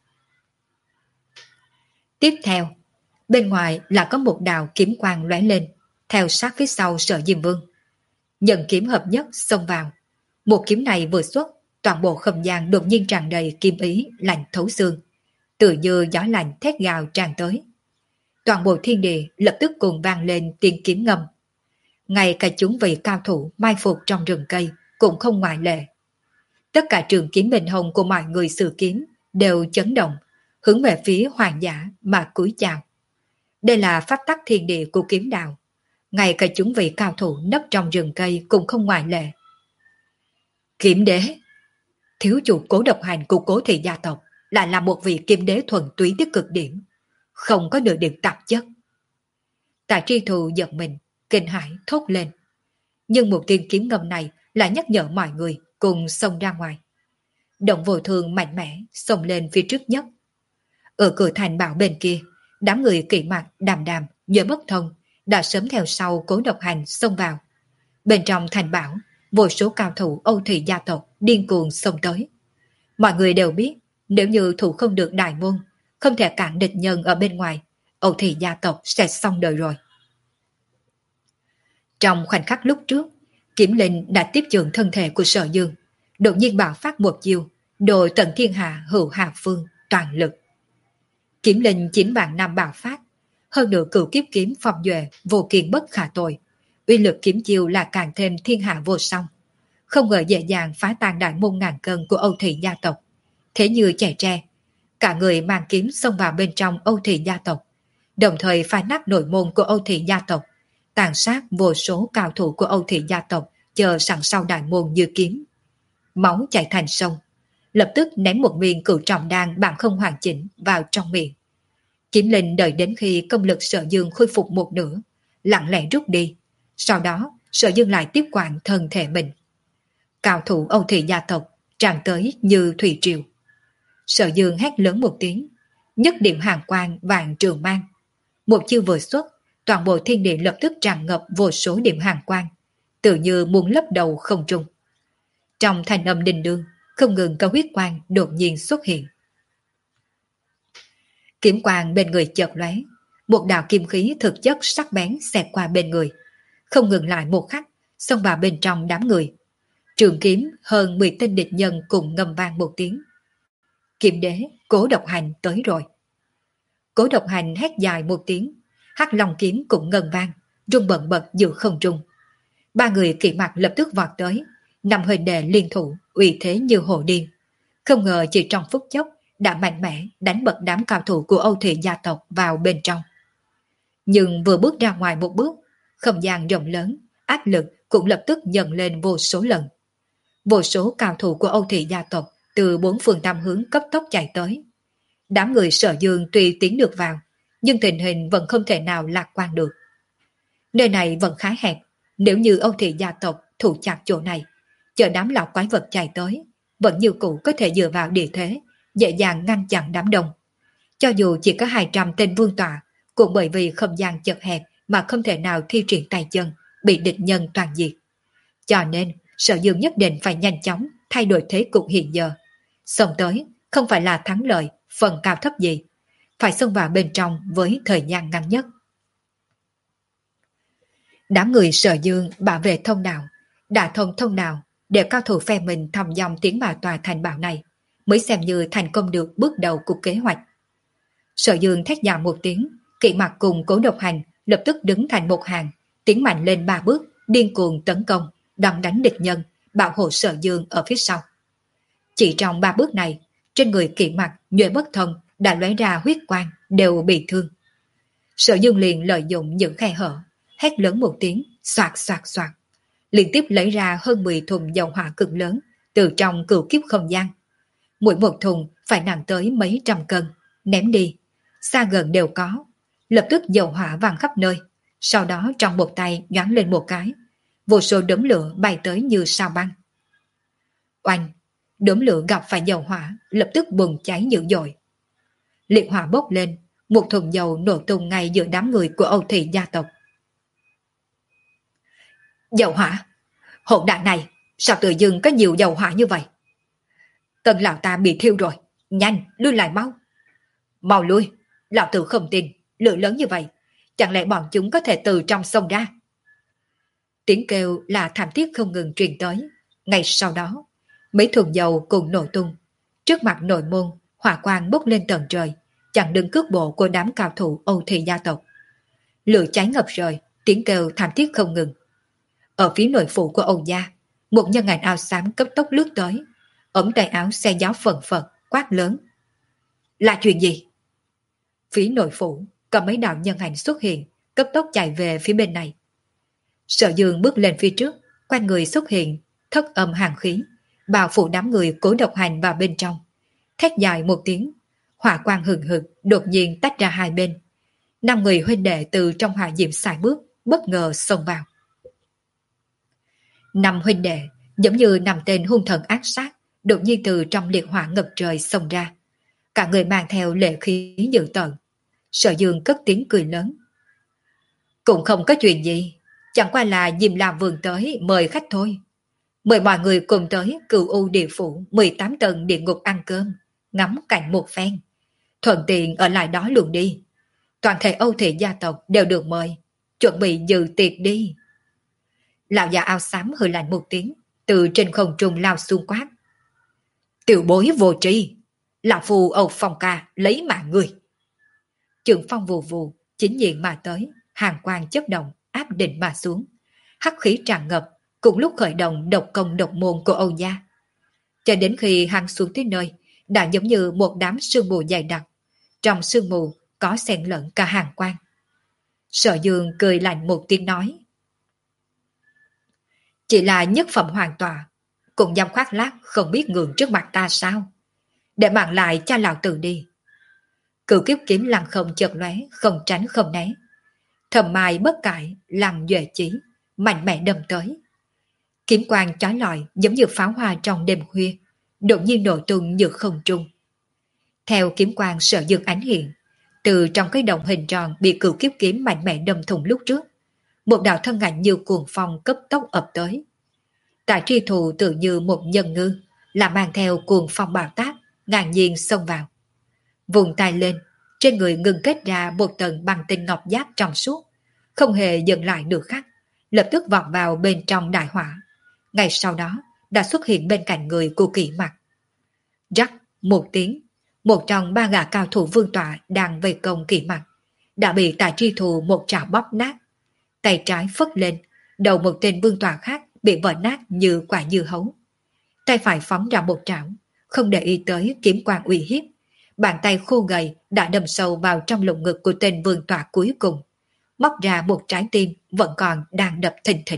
Tiếp theo, bên ngoài là có một đạo kiếm quang lóe lên, theo sát phía sau Sở Diêm Vương. Nhận kiếm hợp nhất xông vào. Một kiếm này vừa xuất, toàn bộ không gian đột nhiên tràn đầy kim ý lạnh thấu xương, tự như gió lạnh thét gào tràn tới. Toàn bộ thiên địa lập tức cùng vang lên tiếng kiếm ngâm. Ngay cả chúng vị cao thủ mai phục trong rừng cây cũng không ngoại lệ. Tất cả trường kiếm bình hồng của mọi người sử kiếm đều chấn động, hướng về phía hoàng giả mà cúi chào. Đây là pháp tắc thiên địa của kiếm đạo. Ngay cả chúng vị cao thủ nấp trong rừng cây cũng không ngoại lệ. Kiếm đế, thiếu chủ Cố Độc Hành của Cố Thị gia tộc lại là một vị kiếm đế thuần túy tới cực điểm, không có nửa điểm tạp chất. Tạ Tri Thù giật mình, kinh hãi thốt lên. Nhưng một tiếng kiếm ngâm này lại nhắc nhở mọi người cùng xông ra ngoài. Động vô thường mạnh mẽ xông lên phía trước nhất. Ở cửa thành bảo bên kia, đám người kỵ mặt đàm đàm, nhớ bất thông, đã sớm theo sau Cố Độc Hành xông vào. Bên trong thành bảo, vô số cao thủ Âu Thủy gia tộc điên cuồng xông tới. Mọi người đều biết, nếu như thủ không được đại môn, không thể cản địch nhân ở bên ngoài, Âu Thủy gia tộc sẽ xong đời rồi. Trong khoảnh khắc lúc trước, Kiếm Linh đã tiếp trường thân thể của Sở Dương, đột nhiên bạo phát một chiêu, đội tận thiên hạ hữu hạ phương, toàn lực. Kiếm Linh chín vạn năm bạo phát, hơn nữa cửu kiếp kiếm phong duệ vô kiên bất khả tội, uy lực kiếm chiêu là càng thêm thiên hạ vô song, không ngờ dễ dàng phá tan đại môn ngàn cân của Âu Thủy gia tộc. Thế như trẻ tre, cả người mang kiếm xông vào bên trong Âu Thủy gia tộc, đồng thời phá nát nội môn của Âu Thủy gia tộc, tàn sát vô số cao thủ của Âu Thủy gia tộc chờ sẵn sau đại môn như kiếm. Máu chảy thành sông, lập tức ném một viên cửu trọng đan bản không hoàn chỉnh vào trong miệng. Kiếm Linh đợi đến khi công lực Sở Dương khôi phục một nửa, lặng lẽ rút đi, sau đó Sở Dương lại tiếp quản thân thể mình. Cao thủ Âu Thủy gia tộc tràn tới như thủy triều. Sở Dương hét lớn một tiếng, nhất điểm hàng quang vàng trường mang. Một chiêu vừa xuất, toàn bộ thiên địa lập tức tràn ngập vô số điểm hàng quang, tự như muốn lấp đầu không trung. Trong thành âm đình đương, không ngừng có huyết quang đột nhiên xuất hiện. Kiếm quang bên người chợt lóe, một đạo kim khí thực chất sắc bén xẹt qua bên người, không ngừng lại một khắc, xông vào bên trong đám người. Trường kiếm hơn mười tên địch nhân cùng ngâm vang một tiếng. Kiếm đế, Cố Độc Hành tới rồi. Cố Độc Hành hét dài một tiếng, hắc long kiếm cũng ngân vang, rung bần bật giữa không trung. Ba người kỵ mặt lập tức vọt tới, năm huynh đệ liên thủ, uy thế như hồ điên. Không ngờ chỉ trong phút chốc đã mạnh mẽ đánh bật đám cao thủ của Âu Thủy gia tộc vào bên trong. Nhưng vừa bước ra ngoài một bước, không gian rộng lớn, áp lực cũng lập tức dần lên vô số lần. Vô số cao thủ của Âu Thủy gia tộc từ bốn phương tám hướng cấp tốc chạy tới. Đám người Sở Dương tuy tiến được vào, nhưng tình hình vẫn không thể nào lạc quan được. Nơi này vẫn khá hẹp, nếu như Âu Thủy gia tộc thủ chặt chỗ này, chờ đám lão quái vật chạy tới, vẫn như cũ có thể dựa vào địa thế, dễ dàng ngăn chặn đám đông. Cho dù chỉ có hai trăm tên vương tọa, cũng bởi vì không gian chật hẹp mà không thể nào thi triển tay chân, bị địch nhân toàn diệt. Cho nên, Sở Dương nhất định phải nhanh chóng thay đổi thế cục hiện giờ. Xông tới, không phải là thắng lợi, phần cao thấp gì, phải xông vào bên trong với thời gian ngắn nhất. Đám người Sở Dương bảo vệ thông đạo, đã thông thông đạo để cao thủ phe mình thầm dòng tiến vào tòa thành bảo này, mới xem như thành công được bước đầu của kế hoạch. Sở Dương thét dài một tiếng, kỵ mặt cùng Cố Độc Hành lập tức đứng thành một hàng, tiến mạnh lên ba bước, điên cuồng tấn công, đòn đánh địch nhân, bảo hộ Sở Dương ở phía sau. Chỉ trong ba bước này, trên người kỵ mặt, nhuệ bất thông đã lóe ra huyết quang, đều bị thương. Sở Dương liền lợi dụng những khe hở, hét lớn một tiếng, xoạt xoạt xoạt, liên tiếp lấy ra hơn mười thùng dầu hỏa cực lớn từ trong cửu kiếp không gian. Mỗi một thùng phải nặng tới mấy trăm cân, ném đi, xa gần đều có. Lập tức dầu hỏa văng khắp nơi, sau đó trong một tay nhoáng lên một cái, vô số đốm lửa bay tới như sao băng. Oanh, đốm lửa gặp phải dầu hỏa, lập tức bùng cháy dữ dội. Liệt hỏa bốc lên, một thùng dầu nổ tung ngay giữa đám người của Âu Thủy gia tộc. Dầu hỏa, hỗn đạn này, sao tự dưng có nhiều dầu hỏa như vậy? Tần lão ta bị thiêu rồi, nhanh, lui lại mau. Mau lui, lão tử không tin, lửa lớn như vậy, chẳng lẽ bọn chúng có thể từ trong sông ra? Tiếng kêu là thảm thiết không ngừng truyền tới. Ngay sau đó, mấy thùng dầu cùng nổ tung. Trước mặt nội môn, hỏa quang bốc lên tận trời, chặn đứng cước bộ của đám cao thủ Âu Thủy gia tộc. Lửa cháy ngập trời, tiếng kêu thảm thiết không ngừng. Ở phía nội phủ của Âu gia, một nhân ảnh áo xám cấp tốc lướt tới, ống tay áo xe gió phần phật, quát lớn. Là chuyện gì? Phía nội phủ, có mấy đạo nhân ảnh xuất hiện, cấp tốc chạy về phía bên này. Sở Dương bước lên phía trước, quanh người xuất hiện, thất âm hàng khí, bao phủ đám người Cố Độc Hành vào bên trong. Thét dài một tiếng, hỏa quang hừng hực đột nhiên tách ra hai bên. Năm người huynh đệ từ trong hỏa diệm xài bước, bất ngờ xông vào. Năm huynh đệ, giống như năm tên hung thần ác sát, đột nhiên từ trong liệt hỏa ngập trời xông ra. Cả người mang theo lệ khí dữ tợn. Sở Dương cất tiếng cười lớn. Cũng không có chuyện gì, chẳng qua là Diêm La Vương tới mời khách thôi. Mời mọi người cùng tới Cửu U Địa Phủ mười tám tầng địa ngục ăn cơm, ngắm cảnh một phen. Thuận tiện ở lại đó luôn đi. Toàn thể Âu thị gia tộc đều được mời, chuẩn bị dự tiệc đi. Lão già áo xám hừ lạnh một tiếng, từ trên không trung lao xuống quát. Tiểu bối vô tri, lão phù Âu Phong ca lấy mạng người. Trường phong vù vù, chính diện mà tới, hàng quang chất động, áp định mà xuống. Hắc khí tràn ngập, cùng lúc khởi động độc công độc môn của Âu gia. Cho đến khi hắn xuống tới nơi, đã giống như một đám sương mù dày đặc. Trong sương mù có xen lẫn cả hàng quang. Sở Dương cười lạnh một tiếng nói. Chỉ là nhất phẩm hoàn tọa, cũng dám khoác lác không biết ngượng trước mặt ta sao? Để mạng lại cho lão tử đi. Cửu kiếp kiếm lăng không chợt lóe, không tránh không né. Thầm mai bất cải, lăng duệ chí, mạnh mẽ đâm tới. Kiếm quang chói lọi giống như pháo hoa trong đêm khuya, đột nhiên nổ tung như không trung. Theo kiếm quang Sở Dương ánh hiện, từ trong cái động hình tròn bị cửu kiếp kiếm mạnh mẽ đâm thủng lúc trước, một đạo thân ảnh như cuồng phong cấp tốc ập tới. Tại tri thù tự như một nhân ngư, là mang theo cuồng phong bạo tác, ngang nhiên xông vào. Vùng tay lên, trên người ngừng kết ra một tầng băng tinh ngọc giáp trong suốt, không hề dừng lại nửa khắc, lập tức vọt vào bên trong đại hỏa. Ngay sau đó, đã xuất hiện bên cạnh người của Kỷ Mặc. Rắc một tiếng, một trong ba gã cao thủ vương tọa đang vây công Kỷ Mặc, đã bị Tài tri thù một trảo bóp nát. Tay trái phất lên, đầu một tên vương tọa khác bị vỡ nát như quả dưa hấu. Tay phải phóng ra một trảo, không để ý tới kiếm quang uy hiếp. Bàn tay khô gầy đã đâm sâu vào trong lồng ngực của tên vương tọa cuối cùng, móc ra một trái tim vẫn còn đang đập thình thịch.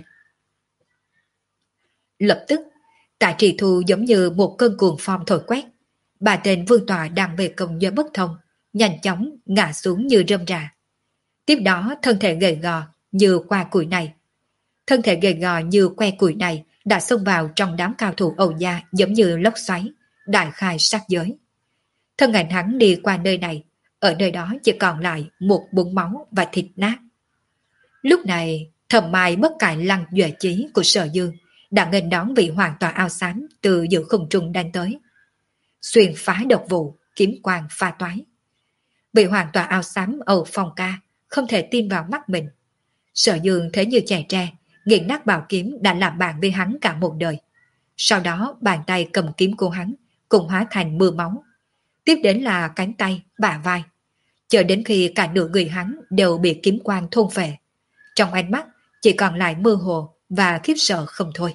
Lập tức, Tạ Trì Thu giống như một cơn cuồng phong thổi quét. Bà tên vương tọa đang về công do bất thông, nhanh chóng ngã xuống như rơm rạ. Tiếp đó thân thể gầy gò như qua củi này. Thân thể gầy gò như que củi này đã xông vào trong đám cao thủ Âu gia giống như lốc xoáy, đại khai sát giới. Thân ảnh hắn đi qua nơi này, ở nơi đó chỉ còn lại một bụng máu và thịt nát. Lúc này, Thầm Mai bất cải lăng duệ chí của Sở Dương đã nghênh đón vị hoàng tọa ao xám từ giữa không trung đang tới. Xuyên phá độc vụ, kiếm quang pha toái. Vị hoàng tọa ao xám Âu Phong ca không thể tin vào mắt mình. Sở Dương thế như trẻ tre, nghiền nát bảo kiếm đã làm bạn với hắn cả một đời. Sau đó bàn tay cầm kiếm của hắn cùng hóa thành mưa máu. Tiếp đến là cánh tay, bả vai. Chờ đến khi cả nửa người hắn đều bị kiếm quang thôn phệ. Trong ánh mắt chỉ còn lại mơ hồ và khiếp sợ không thôi.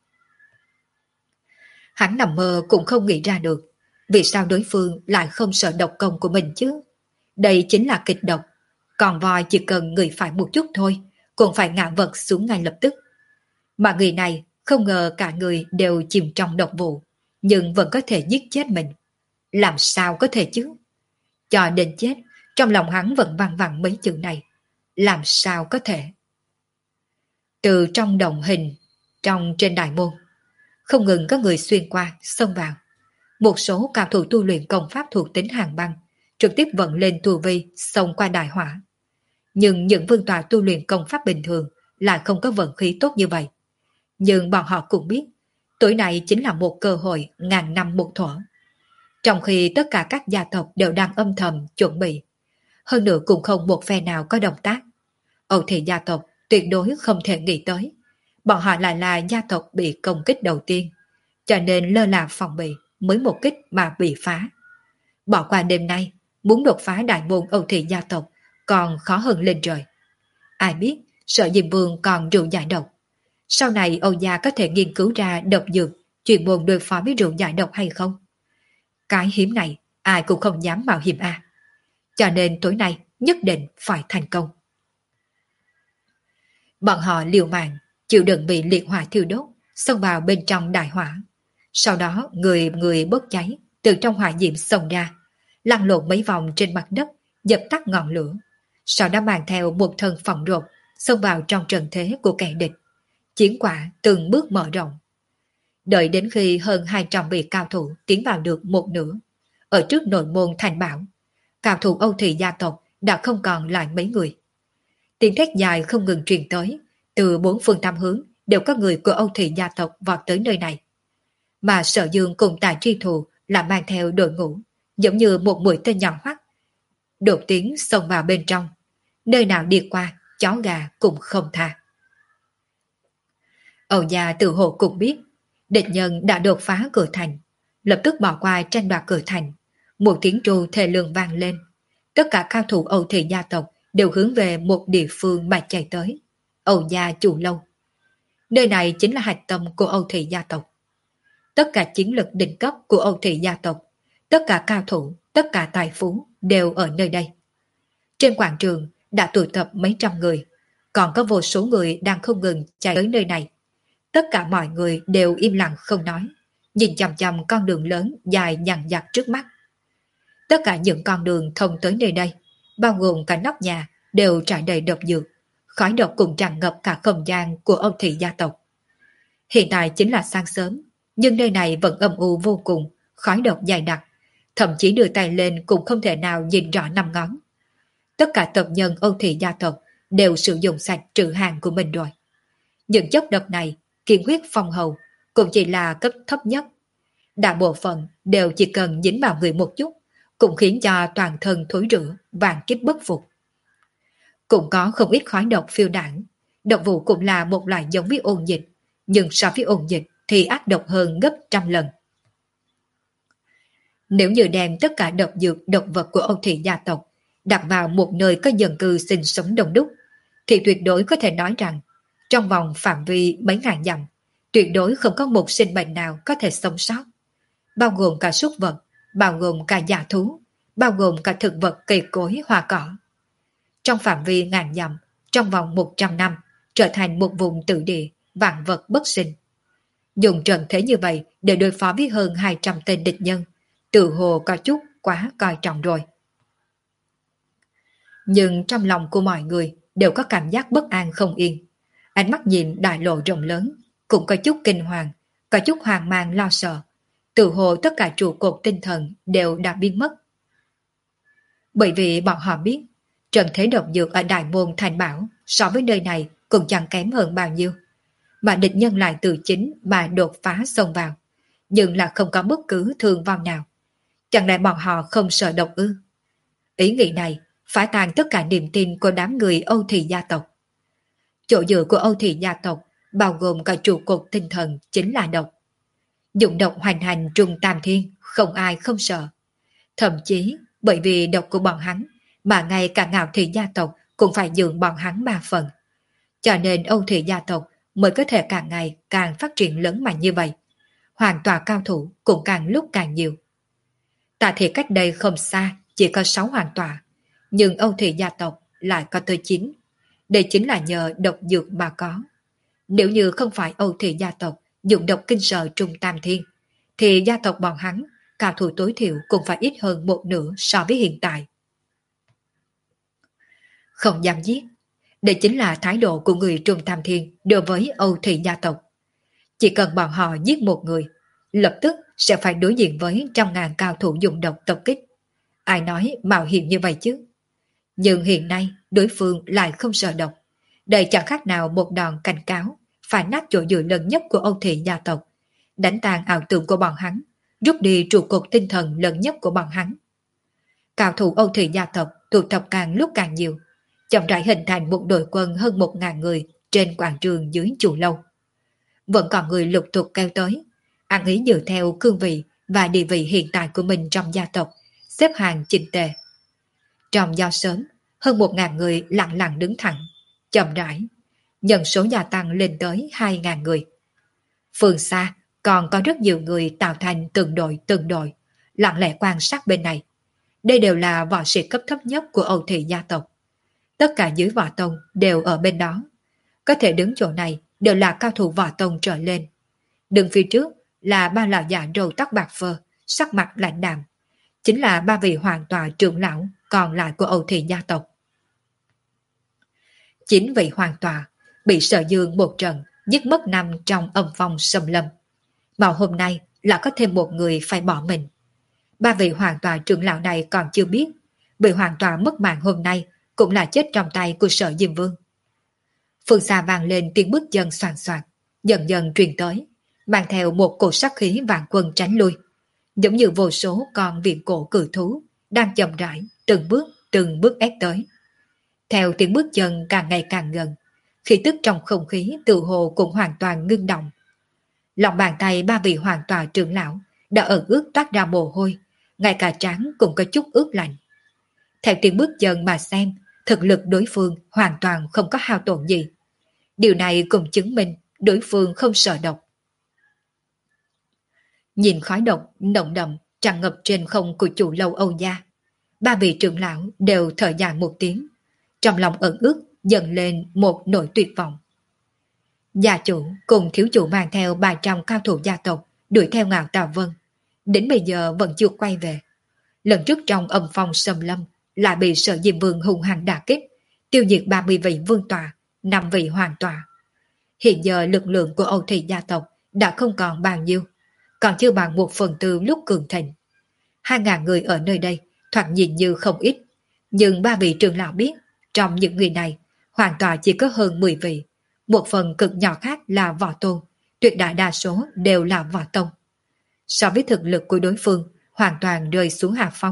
Hắn nằm mơ cũng không nghĩ ra được vì sao đối phương lại không sợ độc công của mình chứ. Đây chính là kịch độc. Còn voi chỉ cần người phải một chút thôi cũng phải ngã vật xuống ngay lập tức. Mà người này không ngờ cả người đều chìm trong độc vụ, nhưng vẫn có thể giết chết mình. Làm sao có thể chứ? Cho đến chết, trong lòng hắn vẫn văng vẳng mấy chữ này. Làm sao có thể? Từ trong đồng hình, trong trên đại môn, không ngừng có người xuyên qua, xông vào. Một số cao thủ tu luyện công pháp thuộc tính hàng băng, trực tiếp vận lên tu vi, xông qua đại hỏa. Nhưng những vương tọa tu luyện công pháp bình thường lại không có vận khí tốt như vậy. Nhưng bọn họ cũng biết, tuổi này chính là một cơ hội ngàn năm một thuở. Trong khi tất cả các gia tộc đều đang âm thầm chuẩn bị, hơn nữa cũng không một phe nào có động tác. Âu thị gia tộc tuyệt đối không thể nghĩ tới, bọn họ lại là gia tộc bị công kích đầu tiên, cho nên lơ là phòng bị mới một kích mà bị phá. Bỏ qua đêm nay, muốn đột phá đại môn Âu thị gia tộc còn khó hơn lên trời. Ai biết Sở Diêm Vương còn rượu giải độc. Sau này Âu gia có thể nghiên cứu ra độc dược chuyên môn đối phó với rượu giải độc hay không? Cái hiếm này ai cũng không dám mạo hiểm à. Cho nên tối nay nhất định phải thành công. Bọn họ liều mạng, chịu đựng bị liệt hỏa thiêu đốt, xông vào bên trong đại hỏa. Sau đó người người bốc cháy, từ trong hỏa diệm xông ra, lăn lộn mấy vòng trên mặt đất, dập tắt ngọn lửa. Sau đó mang theo một thân phỏng rột, xông vào trong trận thế của kẻ địch. Chiến quả từng bước mở rộng. Đợi đến khi hơn hai trăm vị cao thủ tiến vào được một nửa, ở trước nội môn thành bảo, cao thủ Âu Thị gia tộc đã không còn lại mấy người. Tiếng thét dài không ngừng truyền tới, từ bốn phương tám hướng đều có người của Âu Thị gia tộc vọt tới nơi này. Mà Sở Dương cùng Tài Tri Thù là mang theo đội ngũ, giống như một mũi tên nhọn hoắt, đột tiến xông vào bên trong, nơi nào đi qua, chó gà cũng không tha. Âu gia tự hồ cũng biết, địch nhân đã đột phá cửa thành, lập tức bỏ qua tranh đoạt cửa thành, một tiếng tru thề lương vang lên. Tất cả cao thủ Âu Thị gia tộc đều hướng về một địa phương mà chạy tới, Âu gia Chủ Lâu. Nơi này chính là hạch tâm của Âu Thị gia tộc. Tất cả chiến lực đỉnh cấp của Âu Thị gia tộc, tất cả cao thủ, tất cả tài phú đều ở nơi đây. Trên quảng trường đã tụ tập mấy trăm người, còn có vô số người đang không ngừng chạy tới nơi này. Tất cả mọi người đều im lặng không nói, nhìn chằm chằm con đường lớn dài dằng dặc trước mắt. Tất cả những con đường thông tới nơi đây, bao gồm cả nóc nhà, đều trải đầy độc dược, khói độc cũng tràn ngập cả không gian của Âu Thị gia tộc. Hiện tại chính là sáng sớm, nhưng nơi này vẫn âm u vô cùng, khói độc dày đặc, thậm chí đưa tay lên cũng không thể nào nhìn rõ năm ngón. Tất cả tộc nhân Âu Thị gia tộc đều sử dụng sạch trữ hàng của mình rồi. Những chất độc này, kiên huyết phong hầu, cũng chỉ là cấp thấp nhất. Đại bộ phận đều chỉ cần dính vào người một chút, cũng khiến cho toàn thân thối rữa, vạn kiếp bất phục. Cũng có không ít khói độc phiêu đảng. Độc vụ cũng là một loại giống với ôn dịch, nhưng so với ôn dịch thì ác độc hơn gấp trăm lần. Nếu như đem tất cả độc dược độc vật của Âu Thị gia tộc đặt vào một nơi có dân cư sinh sống đông đúc, thì tuyệt đối có thể nói rằng trong vòng phạm vi mấy ngàn dặm, tuyệt đối không có một sinh mệnh nào có thể sống sót, bao gồm cả súc vật, bao gồm cả giả thú, bao gồm cả thực vật cây cối hoa cỏ. Trong phạm vi ngàn dặm, trong vòng một trăm năm, trở thành một vùng tự địa, vạn vật bất sinh. Dùng trận thế như vậy để đối phó với hơn hai trăm tên địch nhân, tự hồ có chút quá coi trọng rồi. Nhưng trong lòng của mọi người đều có cảm giác bất an không yên. Ánh mắt nhìn đại lộ rộng lớn, cũng có chút kinh hoàng, có chút hoang mang lo sợ. Tự hồ tất cả trụ cột tinh thần đều đã biến mất. Bởi vì bọn họ biết, trận thế độc dược ở Đại Môn Thành Bảo so với nơi này cũng chẳng kém hơn bao nhiêu. Mà địch nhân lại từ chính mà đột phá xông vào, nhưng là không có bất cứ thương vong nào. Chẳng lẽ bọn họ không sợ độc ư? Ý nghĩ này phá tan tất cả niềm tin của đám người Âu Thị gia tộc. Chỗ dựa của Âu Thị gia tộc bao gồm cả trụ cột tinh thần chính là độc. Dụng độc hoành hành trung tam thiên, không ai không sợ. Thậm chí bởi vì độc của bọn hắn mà ngay cả Ngạo Thị gia tộc cũng phải dường bọn hắn ba phần. Cho nên Âu Thị gia tộc mới có thể càng ngày càng phát triển lớn mạnh như vậy. Hoàn tòa cao thủ cũng càng lúc càng nhiều. Tạ Thị cách đây không xa chỉ có sáu hoàn tòa, nhưng Âu Thị gia tộc lại có tới chín. Đây chính là nhờ độc dược mà có. Nếu như không phải Âu Thị gia tộc dụng độc kinh sợ trung tam thiên, thì gia tộc bọn hắn, cao thủ tối thiểu cũng phải ít hơn một nửa so với hiện tại. Không dám giết, đây chính là thái độ của người trung tam thiên đối với Âu Thị gia tộc. Chỉ cần bọn họ giết một người, lập tức sẽ phải đối diện với trăm ngàn cao thủ dùng độc tập kích. Ai nói mạo hiểm như vậy chứ? Nhưng hiện nay đối phương lại không sợ độc. Đây chẳng khác nào một đòn cảnh cáo, phải nát chỗ dựa lớn nhất của Âu Thị gia tộc, đánh tan ảo tưởng của bọn hắn, rút đi trụ cột tinh thần lớn nhất của bọn hắn. Cao thủ Âu Thị gia tộc tụ tập càng lúc càng nhiều, chậm rãi hình thành một đội quân hơn một ngàn người trên quảng trường dưới Chủ Lâu. Vẫn còn người lục tục kéo tới, ăn ý dựa theo cương vị và địa vị hiện tại của mình trong gia tộc, xếp hàng chỉnh tề. Trong giao sớm, hơn một ngàn người lặng lặng đứng thẳng, chậm rãi, nhân số gia tăng lên tới hai ngàn người. Phương xa còn có rất nhiều người tạo thành từng đội từng đội, lặng lẽ quan sát bên này. Đây đều là võ sĩ cấp thấp nhất của Âu Thị gia tộc. Tất cả dưới võ tông đều ở bên đó. Có thể đứng chỗ này đều là cao thủ võ tông trở lên. Đứng phía trước là ba lão già râu tóc bạc phơ, sắc mặt lạnh đạm. Chính là ba vị hoàng tọa trưởng lão còn lại của Âu Thị gia tộc. Chín vị hoàng tọa bị Sở Dương một trận giết mất năm trong âm phong xâm lâm. Mà hôm nay là có thêm một người phải bỏ mình. Ba vị hoàng tòa trưởng lão này còn chưa biết, vị hoàng tòa mất mạng hôm nay cũng là chết trong tay của Sở Diêm Vương. Phương xa vang lên tiếng bước chân soàn soạt, dần dần truyền tới, mang theo một cổ sát khí vạn quân tránh lui, giống như vô số con viễn cổ cự thú đang chậm rãi từng bước từng bước ép tới. Theo tiếng bước chân càng ngày càng gần, khí tức trong không khí tự hồ cũng hoàn toàn ngưng động. Lòng bàn tay ba vị hoàng tòa trưởng lão đã ẩn ướt toát ra mồ hôi, ngay cả trán cũng có chút ướt lạnh. Theo tiếng bước chân mà xem, thực lực đối phương hoàn toàn không có hao tổn gì. Điều này cũng chứng minh đối phương không sợ độc. Nhìn khói độc nồng đậm tràn ngập trên không của chủ lâu Âu Gia, ba vị trưởng lão đều thở dài một tiếng, trong lòng ẩn ức dần lên một nỗi tuyệt vọng. Gia chủ cùng thiếu chủ mang theo ba trăm cao thủ gia tộc đuổi theo Ngạo Tà Vân, đến bây giờ vẫn chưa quay về. Lần trước trong âm phong xâm lâm lại bị Sở Diêm Vương hung hăng đả kích, tiêu diệt ba mươi vị vương tòa, năm vị hoàng tòa. Hiện giờ lực lượng của Âu Thị gia tộc đã không còn bao nhiêu, còn chưa bằng một phần tư lúc cường thịnh. Hai ngàn người ở nơi đây thoạt nhìn như không ít, nhưng ba vị trưởng lão biết trong những người này hoàn toàn chỉ có hơn mười vị. Một phần cực nhỏ khác là võ tôn, tuyệt đại đa số đều là võ tông. So với thực lực của đối phương, hoàn toàn rơi xuống hạ phong.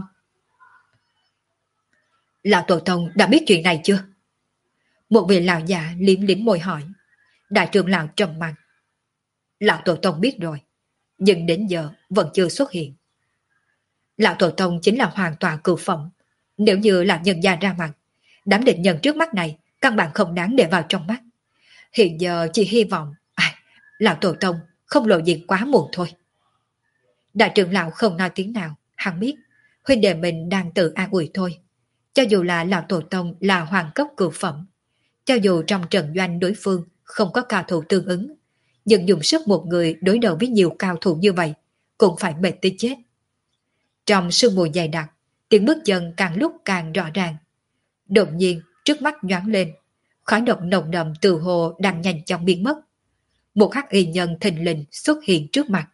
Lão tổ tông đã biết chuyện này chưa? Một vị lão già liếm liếm môi hỏi. Đại trưởng lão trầm mặc. Lão tổ tông biết rồi, nhưng đến giờ vẫn chưa xuất hiện. Lão tổ tông chính là hoàn toàn cửu phẩm. Nếu như là nhân gia ra mặt, đám địch nhân trước mắt này căn bản không đáng để vào trong mắt. Hiện giờ chỉ hy vọng à, lão tổ tông không lộ diện quá muộn thôi. Đại trưởng lão không nói tiếng nào, hắn biết huynh đệ mình đang tự an ủi thôi. Cho dù là lão tổ tông là hoàng cấp cửu phẩm, cho dù trong trận doanh đối phương không có cao thủ tương ứng, nhưng dùng sức một người đối đầu với nhiều cao thủ như vậy cũng phải mệt tới chết. Trong sương mù dày đặc, tiếng bước chân càng lúc càng rõ ràng. Đột nhiên trước mắt nhoáng lên, khói độc nồng đậm từ hồ đang nhanh chóng biến mất. Một hắc y nhân thình lình xuất hiện trước mặt.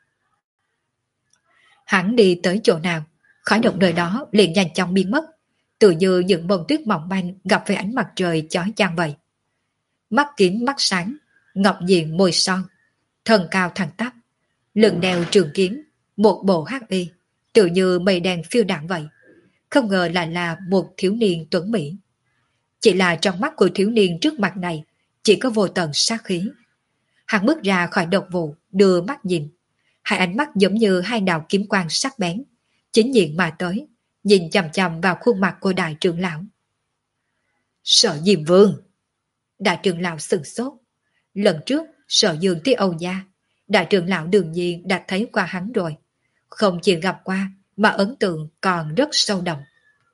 Hắn đi tới chỗ nào, khói độc nơi đó liền nhanh chóng biến mất, tự như những bông tuyết mỏng manh gặp phải ánh mặt trời chói chang vậy. Mắt kiếm mắt sáng, ngọc diện môi son, thân cao thẳng tắp, lưng đeo trường kiếm, một bộ hắc y, tự như mây đen phiêu đảng vậy. Không ngờ lại là một thiếu niên tuấn mỹ. Chỉ là trong mắt của thiếu niên trước mặt này chỉ có vô tận sát khí. Hắn bước ra khỏi độc vụ, đưa mắt nhìn. Hai ánh mắt giống như hai đạo kiếm quang sắc bén, chính diện mà tới, nhìn chằm chằm vào khuôn mặt của đại trưởng lão. Sở Diêm Vương. Đại trưởng lão sửng sốt. Lần trước Sở Dương tới Âu Gia, đại trưởng lão đương nhiên đã thấy qua hắn rồi. Không chỉ gặp qua mà ấn tượng còn rất sâu đậm.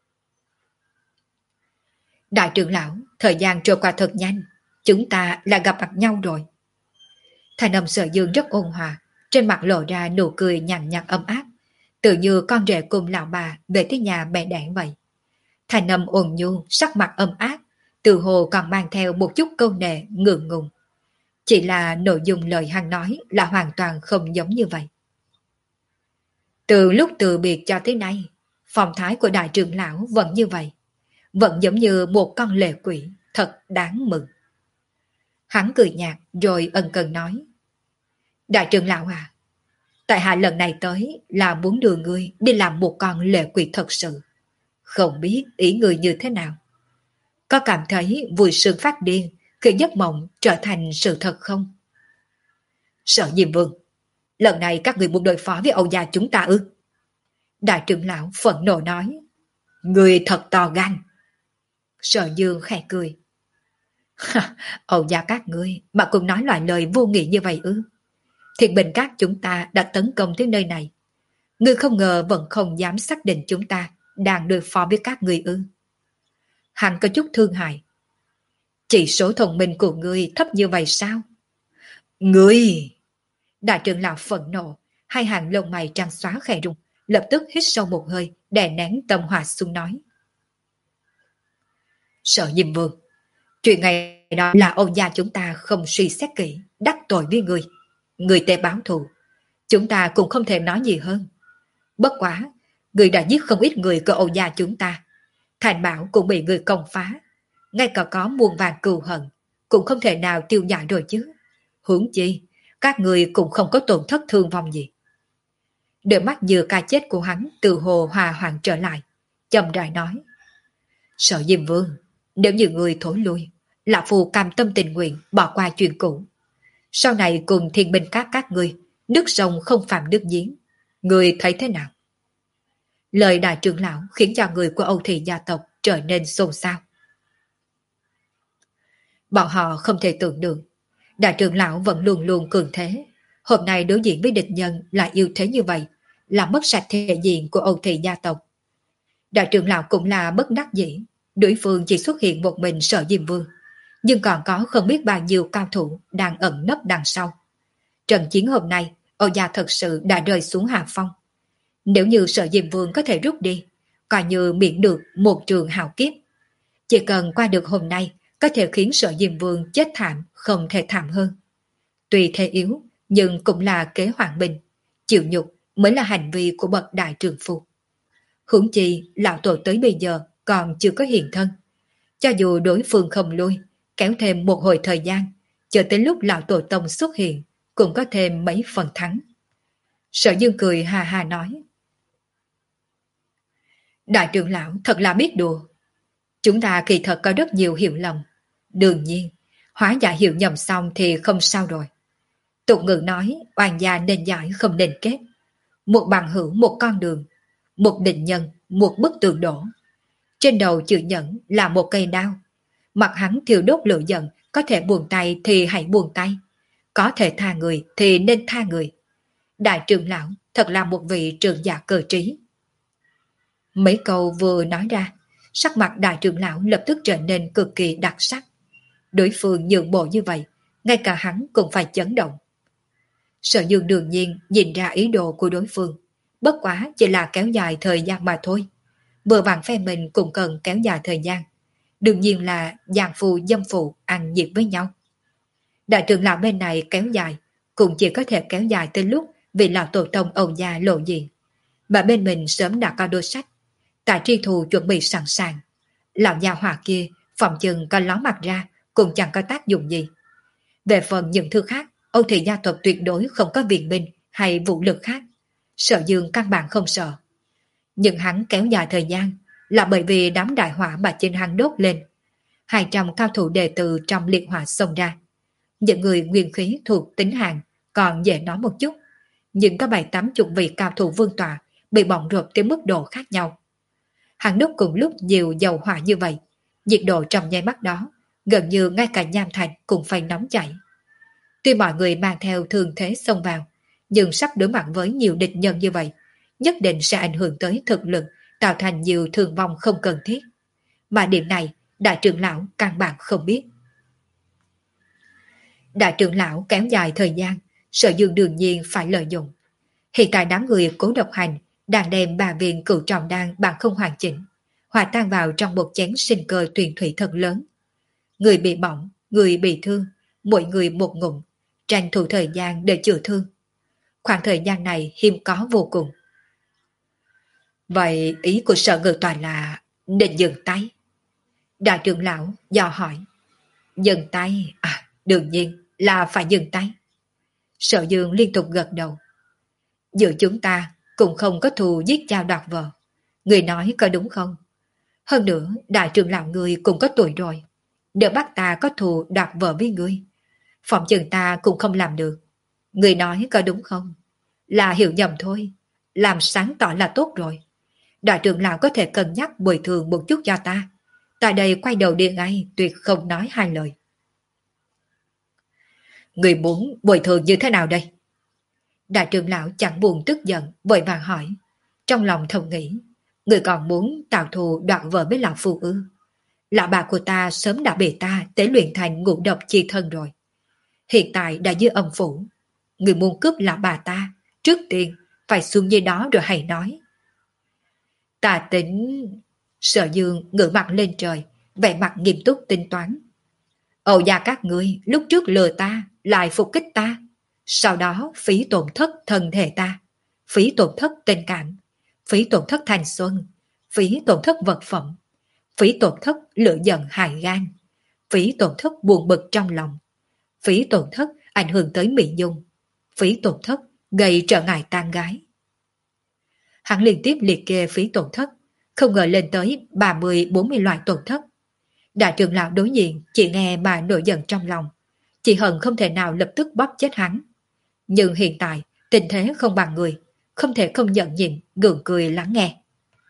Đại trưởng lão, thời gian trôi qua thật nhanh, chúng ta là gặp mặt nhau rồi. Thanh âm Sở Dương rất ôn hòa, trên mặt lộ ra nụ cười nhàn nhạt ấm áp, tự như con rể cùng lão bà về tới nhà mẹ đẻ vậy. Thanh âm ôn nhu, sắc mặt ấm áp, từ hồ còn mang theo một chút câu nệ ngượng ngùng. Chỉ là nội dung lời hắn nói là hoàn toàn không giống như vậy. Từ lúc từ biệt cho tới nay, phong thái của đại trưởng lão vẫn như vậy, vẫn giống như một con lệ quỷ, thật đáng mừng. Hắn cười nhạt rồi ân cần nói. Đại trưởng lão à, tại hạ lần này tới là muốn đưa ngươi đi làm một con lệ quỷ thật sự. Không biết ý ngươi như thế nào? Có cảm thấy vui sướng phát điên khi giấc mộng trở thành sự thật không? Sở Diêm Vương, lần này các người muốn đối phó với Âu Gia chúng ta ư? Đại trưởng lão phẫn nộ nói. Ngươi thật to gan. Sở Dương khẽ cười. Âu Gia các ngươi mà cũng nói loại lời vô nghĩa như vậy ư? Thiện Bình Các chúng ta đã tấn công tới nơi này. Ngươi không ngờ vẫn không dám xác định chúng ta đang đối phó với các ngươi ư? Hắn có chút thương hại. Chỉ số thông minh của ngươi thấp như vậy sao? Ngươi! Đại trưởng lão phẫn nộ, hai hàng lông mày trắng xóa khẽ rung, lập tức hít sâu một hơi, đè nén tâm hòa xuống nói. Sở Diêm Vương, chuyện ngày đó là Âu Gia chúng ta không suy xét kỹ, đắc tội với ngươi. Người tệ báo thù, Chúng ta cũng không thể nói gì hơn. Bất quá, người đã giết không ít người của Âu gia chúng ta. Thành bảo cũng bị người công phá. Ngay cả có muôn vàng cừu hận, cũng không thể nào tiêu nhại rồi chứ. Huống chi, các người cũng không có tổn thất thương vong gì. Đôi mắt như ca chết của hắn từ hồ hòa hoàng trở lại, chậm rãi nói. Sở Diêm Vương, nếu như người thối lui, Lão Phu cam tâm tình nguyện bỏ qua chuyện cũ. Sau này cùng thiên binh các các ngươi, nước sông không phạm nước giếng. Người thấy thế nào? Lời đại trưởng lão khiến cho người của Âu Thị gia tộc trở nên xôn xao. Bọn họ không thể tưởng được, đại trưởng lão vẫn luôn luôn cường thế. Hôm nay đối diện với địch nhân lại yêu thế như vậy, làm mất sạch thể diện của Âu Thị gia tộc. Đại trưởng lão cũng là bất đắc dĩ, đối phương chỉ xuất hiện một mình Sở Diêm Vương, nhưng còn có không biết bao nhiêu cao thủ đang ẩn nấp đằng sau. Trận chiến hôm nay, Âu gia thật sự đã rơi xuống hạ phong. Nếu như Sở Diêm Vương có thể rút đi, coi như miễn được một trường hào kiếp. Chỉ cần qua được hôm nay, có thể khiến Sở Diêm Vương chết thảm không thể thảm hơn. Tuy thế yếu, nhưng cũng là kế hoàng binh. Chịu nhục mới là hành vi của bậc đại trường phu. Huống chi, lão tổ tới bây giờ còn chưa có hiện thân. Cho dù đối phương không lui, kéo thêm một hồi thời gian, chờ tới lúc lão tổ tông xuất hiện, cũng có thêm mấy phần thắng. Sở Dương cười hà hà nói. Đại trưởng lão thật là biết đùa. Chúng ta kỳ thật có rất nhiều hiểu lầm. Đương nhiên, hóa giải hiểu nhầm xong thì không sao rồi. Tục ngữ nói, oan gia nên giải không nên kết. Một bằng hữu một con đường, một định nhân một bức tường đổ. Trên đầu chữ nhẫn là một cây đao. Mặt hắn thiêu đốt lửa giận, có thể buông tay thì hãy buông tay. Có thể tha người thì nên tha người. Đại trưởng lão thật là một vị trưởng giả cơ trí. Mấy câu vừa nói ra, sắc mặt đại trưởng lão lập tức trở nên cực kỳ đặc sắc. Đối phương nhượng bộ như vậy, ngay cả hắn cũng phải chấn động. Sở Dương đương nhiên nhìn ra ý đồ của đối phương, bất quá chỉ là kéo dài thời gian mà thôi. Vừa vặn phe mình cũng cần kéo dài thời gian. Đương nhiên là giang phù dâm phụ ăn nhịp với nhau. Đại trưởng lão bên này kéo dài, cũng chỉ có thể kéo dài tới lúc vị lão tổ tông Âu gia lộ diện. Mà bên mình sớm đã có đôi sách. Tại tri thù chuẩn bị sẵn sàng. Lão gia hỏa kia phòng chừng có ló mặt ra cũng chẳng có tác dụng gì. Về phần những thứ khác, Âu Thị gia tộc tuyệt đối không có viện binh hay vũ lực khác. Sở Dương căn bản không sợ. Nhưng hắn kéo dài thời gian là bởi vì đám đại hỏa mà trên hắn đốt lên. Hai trăm cao thủ đệ tử trong liệt hỏa xông ra. Những người nguyên khí thuộc tính hàng còn dễ nói một chút. Nhưng có bảy tám chục vị cao thủ vương tọa bị bỏng rộp tới mức độ khác nhau. Hắn đốt cùng lúc nhiều dầu hỏa như vậy, nhiệt độ trong nháy mắt đó gần như ngay cả nham thạch cũng phải nóng chảy. Tuy mọi người mang theo thương thế xông vào, nhưng sắp đối mặt với nhiều địch nhân như vậy, nhất định sẽ ảnh hưởng tới thực lực, tạo thành nhiều thương vong không cần thiết. Mà điểm này, đại trưởng lão căn bản không biết. Đại trưởng lão kéo dài thời gian, Sở Dương đương nhiên phải lợi dụng. Hiện tại đám người cố độc hành đang đem ba viên cửu trọng đan bằng không hoàn chỉnh, hòa tan vào trong một chén sinh cơ tuyền thủy thật lớn. Người bị bỏng, người bị thương, mỗi người một ngụm, tranh thủ thời gian để chữa thương. Khoảng thời gian này hiếm có vô cùng. Vậy ý của Sở Ngự Tòa là định dừng tay? Đại trưởng lão dò hỏi. Dừng tay? À, đương nhiên là phải dừng tay. Sở Dương liên tục gật đầu. Giữa chúng ta cũng không có thù giết cha đoạt vợ. Người nói có đúng không? Hơn nữa, đại trưởng lão người cũng có tuổi rồi. Nếu bắt ta có thù đoạt vợ với người, phòng chừng ta cũng không làm được. Người nói có đúng không? Là hiểu nhầm thôi. Làm sáng tỏ là tốt rồi. Đại trưởng lão có thể cân nhắc bồi thường một chút cho ta. Tại đây quay đầu đi ngay, tuyệt không nói hai lời. Người muốn bồi thường như thế nào đây? Đại trưởng lão chẳng buồn tức giận, vội vàng hỏi. Trong lòng thầm nghĩ, người còn muốn tạo thù đoạt vợ với lão phu ư? Lão bà của ta sớm đã bị ta tế luyện thành ngũ độc chi thân rồi. Hiện tại đã dưới âm phủ. Người muốn cướp lão bà ta, trước tiên phải xuống dưới đó rồi hãy nói. Ta tính... Sở Dương ngửa mặt lên trời, vẻ mặt nghiêm túc tính toán. Âu gia các ngươi lúc trước lừa ta, lại phục kích ta. Sau đó phí tổn thất thân thể ta, phí tổn thất tình cảm, phí tổn thất thanh xuân, phí tổn thất vật phẩm, phí tổn thất lửa giận hại gan, phí tổn thất buồn bực trong lòng, phí tổn thất ảnh hưởng tới mỹ dung, phí tổn thất gây trở ngại tang gái. Hắn liên tiếp liệt kê phí tổn thất, không ngờ lên tới ba mươi bốn mươi loại tổn thất. Đại trưởng lão đối diện chỉ nghe mà nổi giận trong lòng, chỉ hận không thể nào lập tức bóp chết hắn. Nhưng hiện tại tình thế không bằng người, không thể không nhận nhịn, gượng cười lắng nghe.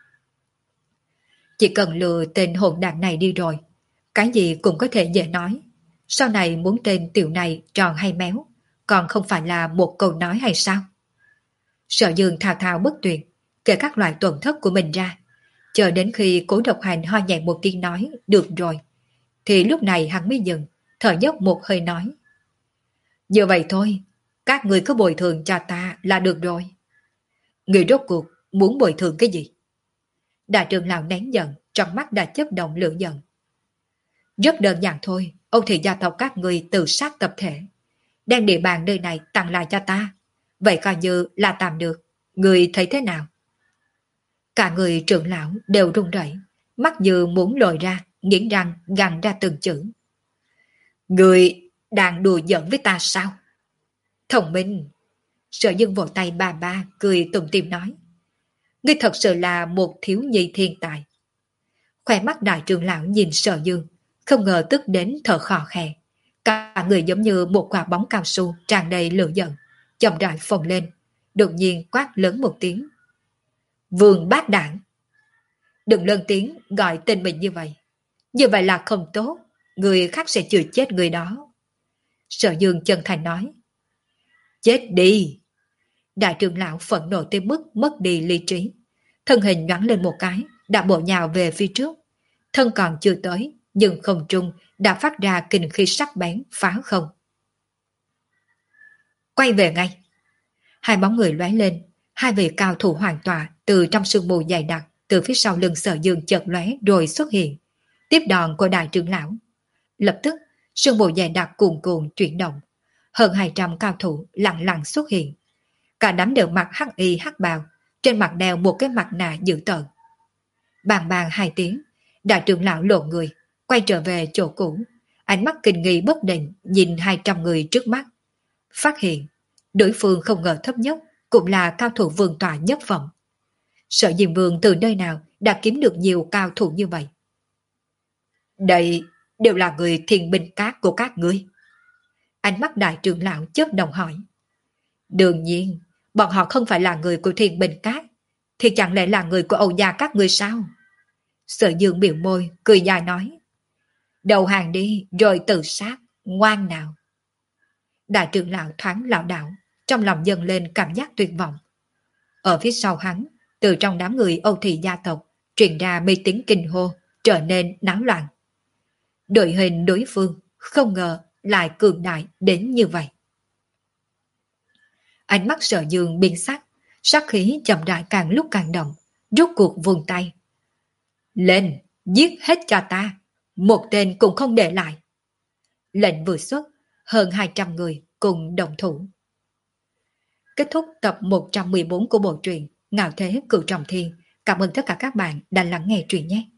Chỉ cần lừa tên hỗn đản này đi rồi, cái gì cũng có thể dễ nói. Sau này muốn tên tiểu này tròn hay méo, còn không phải là một câu nói hay sao? Sở Dương thao thao bất tuyệt, kể các loại tổn thất của mình ra, chờ đến khi Cố Độc Hành ho nhẹ một tiếng nói được rồi, thì lúc này hắn mới dừng, thở dốc một hơi nói. Như vậy thôi, các người cứ bồi thường cho ta là được rồi. Người rốt cuộc muốn bồi thường cái gì? Đại trưởng lão nén giận, trong mắt đã chớp động lửa giận. Rất đơn giản thôi, Âu Thị gia tộc các người tự sát tập thể, đem địa bàn nơi này tặng lại cho ta, vậy coi như là tạm được. Người thấy thế nào? Cả người trưởng lão đều run rẩy, mắt như muốn lồi ra, nghiến răng gằn ra từng chữ. Người đang đùa giỡn với ta sao? Thông minh. Sở Dương vỗ tay ba ba, cười tủm tỉm nói. Ngươi thật sự là một thiếu nhi thiên tài. Khoe mắt đại trưởng lão nhìn Sở Dương, không ngờ tức đến thở khò khè. Cả người giống như một quả bóng cao su tràn đầy lửa giận, chậm rãi phồng lên, đột nhiên quát lớn một tiếng. Vương bát đảng! Đừng lớn tiếng gọi tên mình như vậy. Như vậy là không tốt, người khác sẽ chửi chết người đó. Sở Dương chân thành nói. Chết đi! Đại trưởng lão phẫn nộ tới mức mất đi lý trí. Thân hình nhoáng lên một cái, đã bổ nhào về phía trước. Thân còn chưa tới, nhưng không trung đã phát ra kình khí sắc bén phá không. Quay về ngay! Hai bóng người lóe lên, hai vị cao thủ hoàn tọa từ trong sương mù dày đặc, từ phía sau lưng Sở Dương chợt lóe rồi xuất hiện, tiếp đòn của đại trưởng lão. Lập tức, sương mù dày đặc cuồn cuộn chuyển động, hơn hai trăm cao thủ lặng lặng xuất hiện. Cả đám đều mặc hắc y hắc bào, trên mặt đeo một cái mặt nạ dữ tợn. Bàng bàng hai tiếng, đại trưởng lão lộ người, quay trở về chỗ cũ, ánh mắt kinh nghi bất định nhìn hai trăm người trước mắt. Phát hiện, đối phương không ngờ thấp nhất cũng là cao thủ vương tọa nhất phẩm. Sở Diêm Vương từ nơi nào đã kiếm được nhiều cao thủ như vậy? Đây đều là người thiên binh cát của các ngươi. Ánh mắt đại trưởng lão chớp đồng hỏi. Đương nhiên, bọn họ không phải là người của thiên binh cát, thì chẳng lẽ là người của Âu gia các ngươi sao? Sở Dương biểu môi, cười dài nói. Đầu hàng đi, rồi tự sát, ngoan nào. Đại trưởng lão thoáng lảo đảo, trong lòng dâng lên cảm giác tuyệt vọng. Ở phía sau hắn, từ trong đám người Âu Thị gia tộc, truyền ra mê tiếng kinh hô, trở nên náo loạn. Đội hình đối phương, không ngờ lại cường đại đến như vậy. Ánh mắt Sở Dương biến sắc, sát khí chậm rãi càng lúc càng động, rút cuộc vùng tay. Lên, giết hết cho ta, một tên cũng không để lại. Lệnh vừa xuất, hơn hai trăm người cùng đồng thủ. Kết thúc tập một trăm mười bốn của bộ truyện Ngạo Thế Cửu Trọng Thiên. Cảm ơn tất cả các bạn đã lắng nghe truyện nhé.